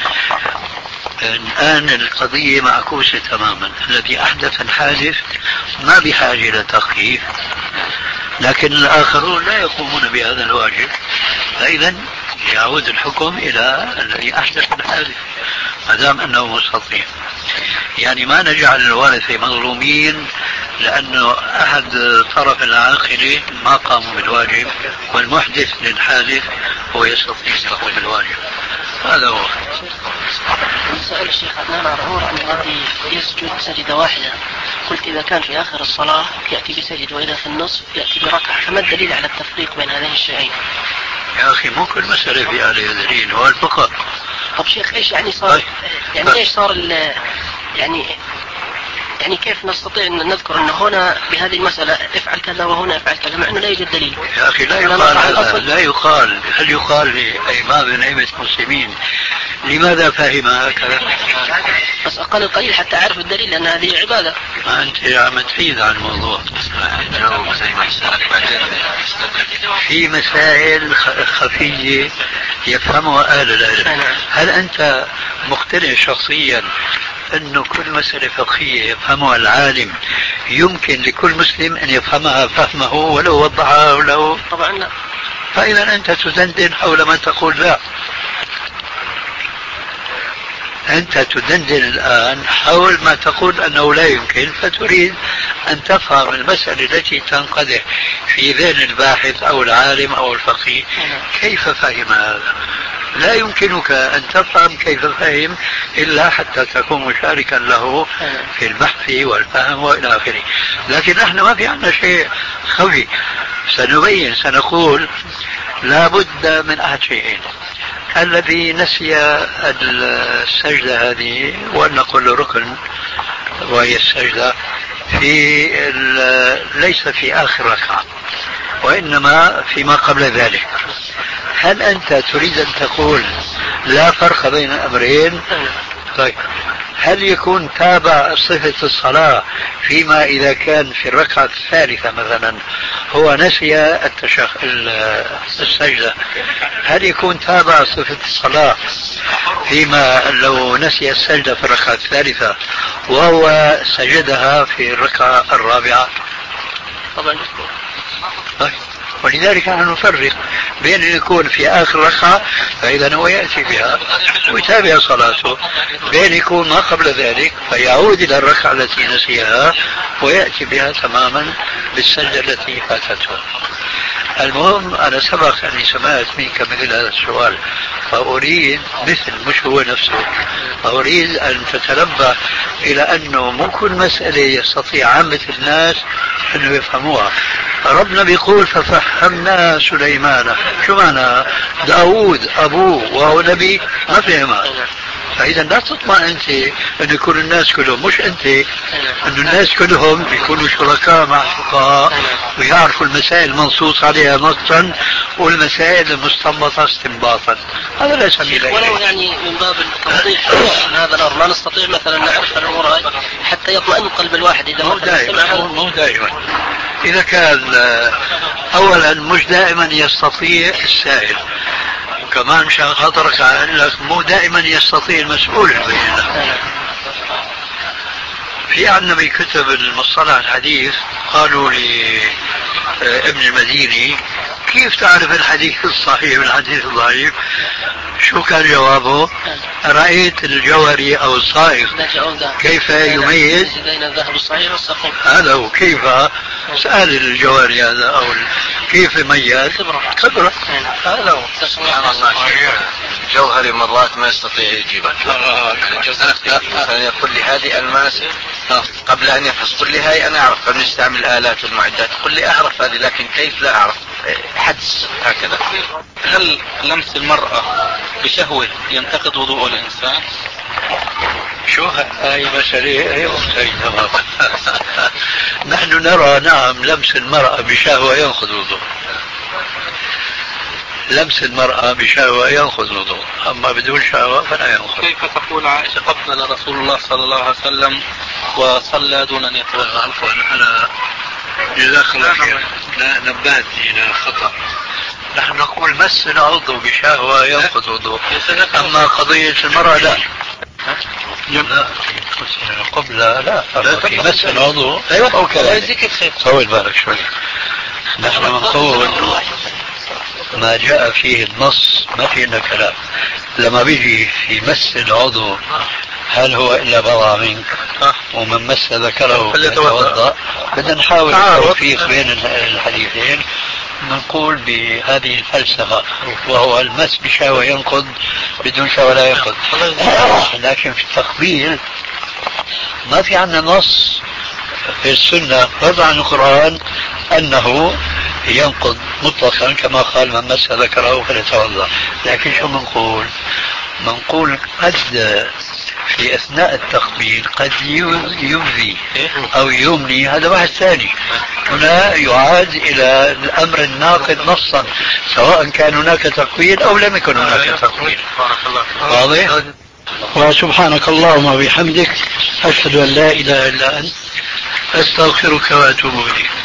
الآن القضية معكوسة تماما، الذي أحدث الحادث ما بحاجة إلى تخفيف، لكن الآخرون لا يقومون بهذا الواجب، فإذا يعود الحكم إلى الذي أحدث الحادث ما دام أنه مستطيع. يعني ما نجعل الوارثة مظلومين لأنه أحد طرف العاقلة ما قاموا بالواجب، والمحدث للحادث هو يستطيع أن يقوم بالواجب. هذا هو. سأل الشيخ عدنان عرعور عن الذي يسجد سجدة واحدة، قلت إذا كان في آخر الصلاة يأتي بسجد وإذا في النصف يأتي بركعة، فما الدليل على التفريق بين هذين الشيئين؟ يا أخي مو كل مسألة في عليها دليل، هو الفقه. طب شيخ إيش يعني صار؟ يعني إيش صار يعني يعني كيف نستطيع أن نذكر أن هنا بهذه المسألة افعل كذا وهنا افعل كذا مع أنه لا يوجد دليل؟ يا أخي لا يقال هذا، لا يقال. هل يقال لأئمة من أئمة المسلمين لماذا فهم هكذا؟ بس أقل القليل حتى أعرف الدليل، لأن هذه عبادة. ما أنت عم تفيد عن الموضوع. في مسائل خفية يفهمها أهل العلم. هل أنت مقتنع شخصيا أنه كل مسألة فقهية يفهمها العالم يمكن لكل مسلم أن يفهمها فهمه ولو وضحها ولو؟ طبعا لا. فإذا أنت تدندن حول ما تقول لا. أنت تدندن الآن حول ما تقول أنه لا يمكن، فتريد أن تفهم المسألة التي تنقدح في ذهن الباحث أو العالم أو الفقيه كيف فهم هذا. لا يمكنك أن تفهم كيف فهم إلا حتى تكون مشاركا له في البحث والفهم وإلى آخره. لكن نحن ما في عندنا شيء خفي، سنبين سنقول لا بد من أحد شيئين: الذي نسي السجدة هذه، وأن نقول ركن وهي السجدة، في ليس في آخر ركعة وإنما فيما قبل ذلك. هل أنت تريد أن تقول لا فرق بين الأمرين؟ طيب، هل يكون تابع صفة الصلاة فيما إذا كان في الركعة الثالثة مثلا هو نسي التشخ... السجدة، هل يكون تابع صفة الصلاة فيما لو نسي السجدة في الركعة الثالثة وهو سجدها في الركعة الرابعة؟ طبعا. طيب، ولذلك نحن نفرق بين أن يكون في آخر ركعة فإذا هو يأتي بها ويتابع صلاته، بين يكون ما قبل ذلك فيعود إلى الركعة التي نسيها ويأتي بها تماما بالسجدة التي فاتته. المهم أنا سبق أني سمعت منك مثل هذا السؤال، فأريد مثل مش هو نفسه، فأريد أن تتنبه إلى أنه مو كل مسألة يستطيع عامة الناس أنه يفهموها. ربنا بيقول ففهمنا سليمان، شو معنى؟ داود أبوه وهو نبي ما فهمها، فإذا لا تطمع أنت أن يكون الناس كلهم، مش أنت، أن الناس كلهم يكونوا شركاء مع الفقهاء ويعرفوا المسائل المنصوص عليها نصا والمسائل المستنبطة استنباطا. هذا ليس من ولو يعني من باب التوضيح هذا الأمر ما نستطيع مثلا نعرف الأمور حتى يطمئن قلب الواحد إذا مو دائما مو دائما إذا كان أولا مش دائما يستطيع السائل، وكمان مشان خاطرك أقول لك مو دائما يستطيع المسؤول يبين لك. في عندنا بكتب المصطلح الحديث قالوا لابن المديني كيف تعرف الحديث الصحيح من الحديث الضعيف؟ شو كان جوابه؟ رأيت الجوهري أو الصائغ كيف يميز بين الذهب الصحيح والسقيم. هذا هو كيف سأل الجوهري هذا أو كيف يميز خبرة. هذا هو. سبحان الله. جوهري مرات ما يستطيع يجيبها، يعني يقول لي هذه ألماس قبل أن يفحص، قل لي هاي أنا أعرف فبنستعمل الآلات والمعدات، قل لي أعرف هذه لكن كيف لا أعرف، حدس هكذا. هل لمس المرأة بشهوة ينتقد وضوء الإنسان؟ شو هاي مسألة أيوة تمام. نحن نرى نعم لمس المرأة بشهوة ينقض وضوء، لمس المرأة بشهوة ينقض وضوء، أما بدون شهوة فلا ينقض. كيف تقول عائشة قبل رسول الله صلى الله عليه وسلم وصلى دون أن يتوضأ؟ عفوا أنا جزاك الله خير نبهتني إلى خطأ. نحن نقول مس العضو بشهوة ينقض وضوء، أما قضية المرأة لا. لا قبل لا في مس العضو أو كذلك. طول بالك شوي. نحن نقول ما جاء فيه النص ما فيه إلا كلام. لما بيجي في مس العضو هل هو إلا بضع منك ومن مس ذكره فليتوضأ، بدنا نحاول التوفيق بين الحديثين. نقول بهذه الفلسفة وهو المس بشهوة ينقض بدون شهوة لا ينقض. لكن في التقبيل ما في عندنا نص في السنة رضى عن القرآن أنه ينقض مطلقا كما قال من مس ذكره فليتوضأ. لكن شو منقول؟ منقول قد في أثناء التقبيل قد يؤذي أو يمني، هذا واحد ثاني. هنا يعاد إلى الأمر الناقض نصا سواء كان هناك تقبيل أو لم يكن هناك تقبيل. واضح؟ وسبحانك اللهم وبحمدك أشهد أن لا إله إلا أنت أستغفرك وأتوب إليك.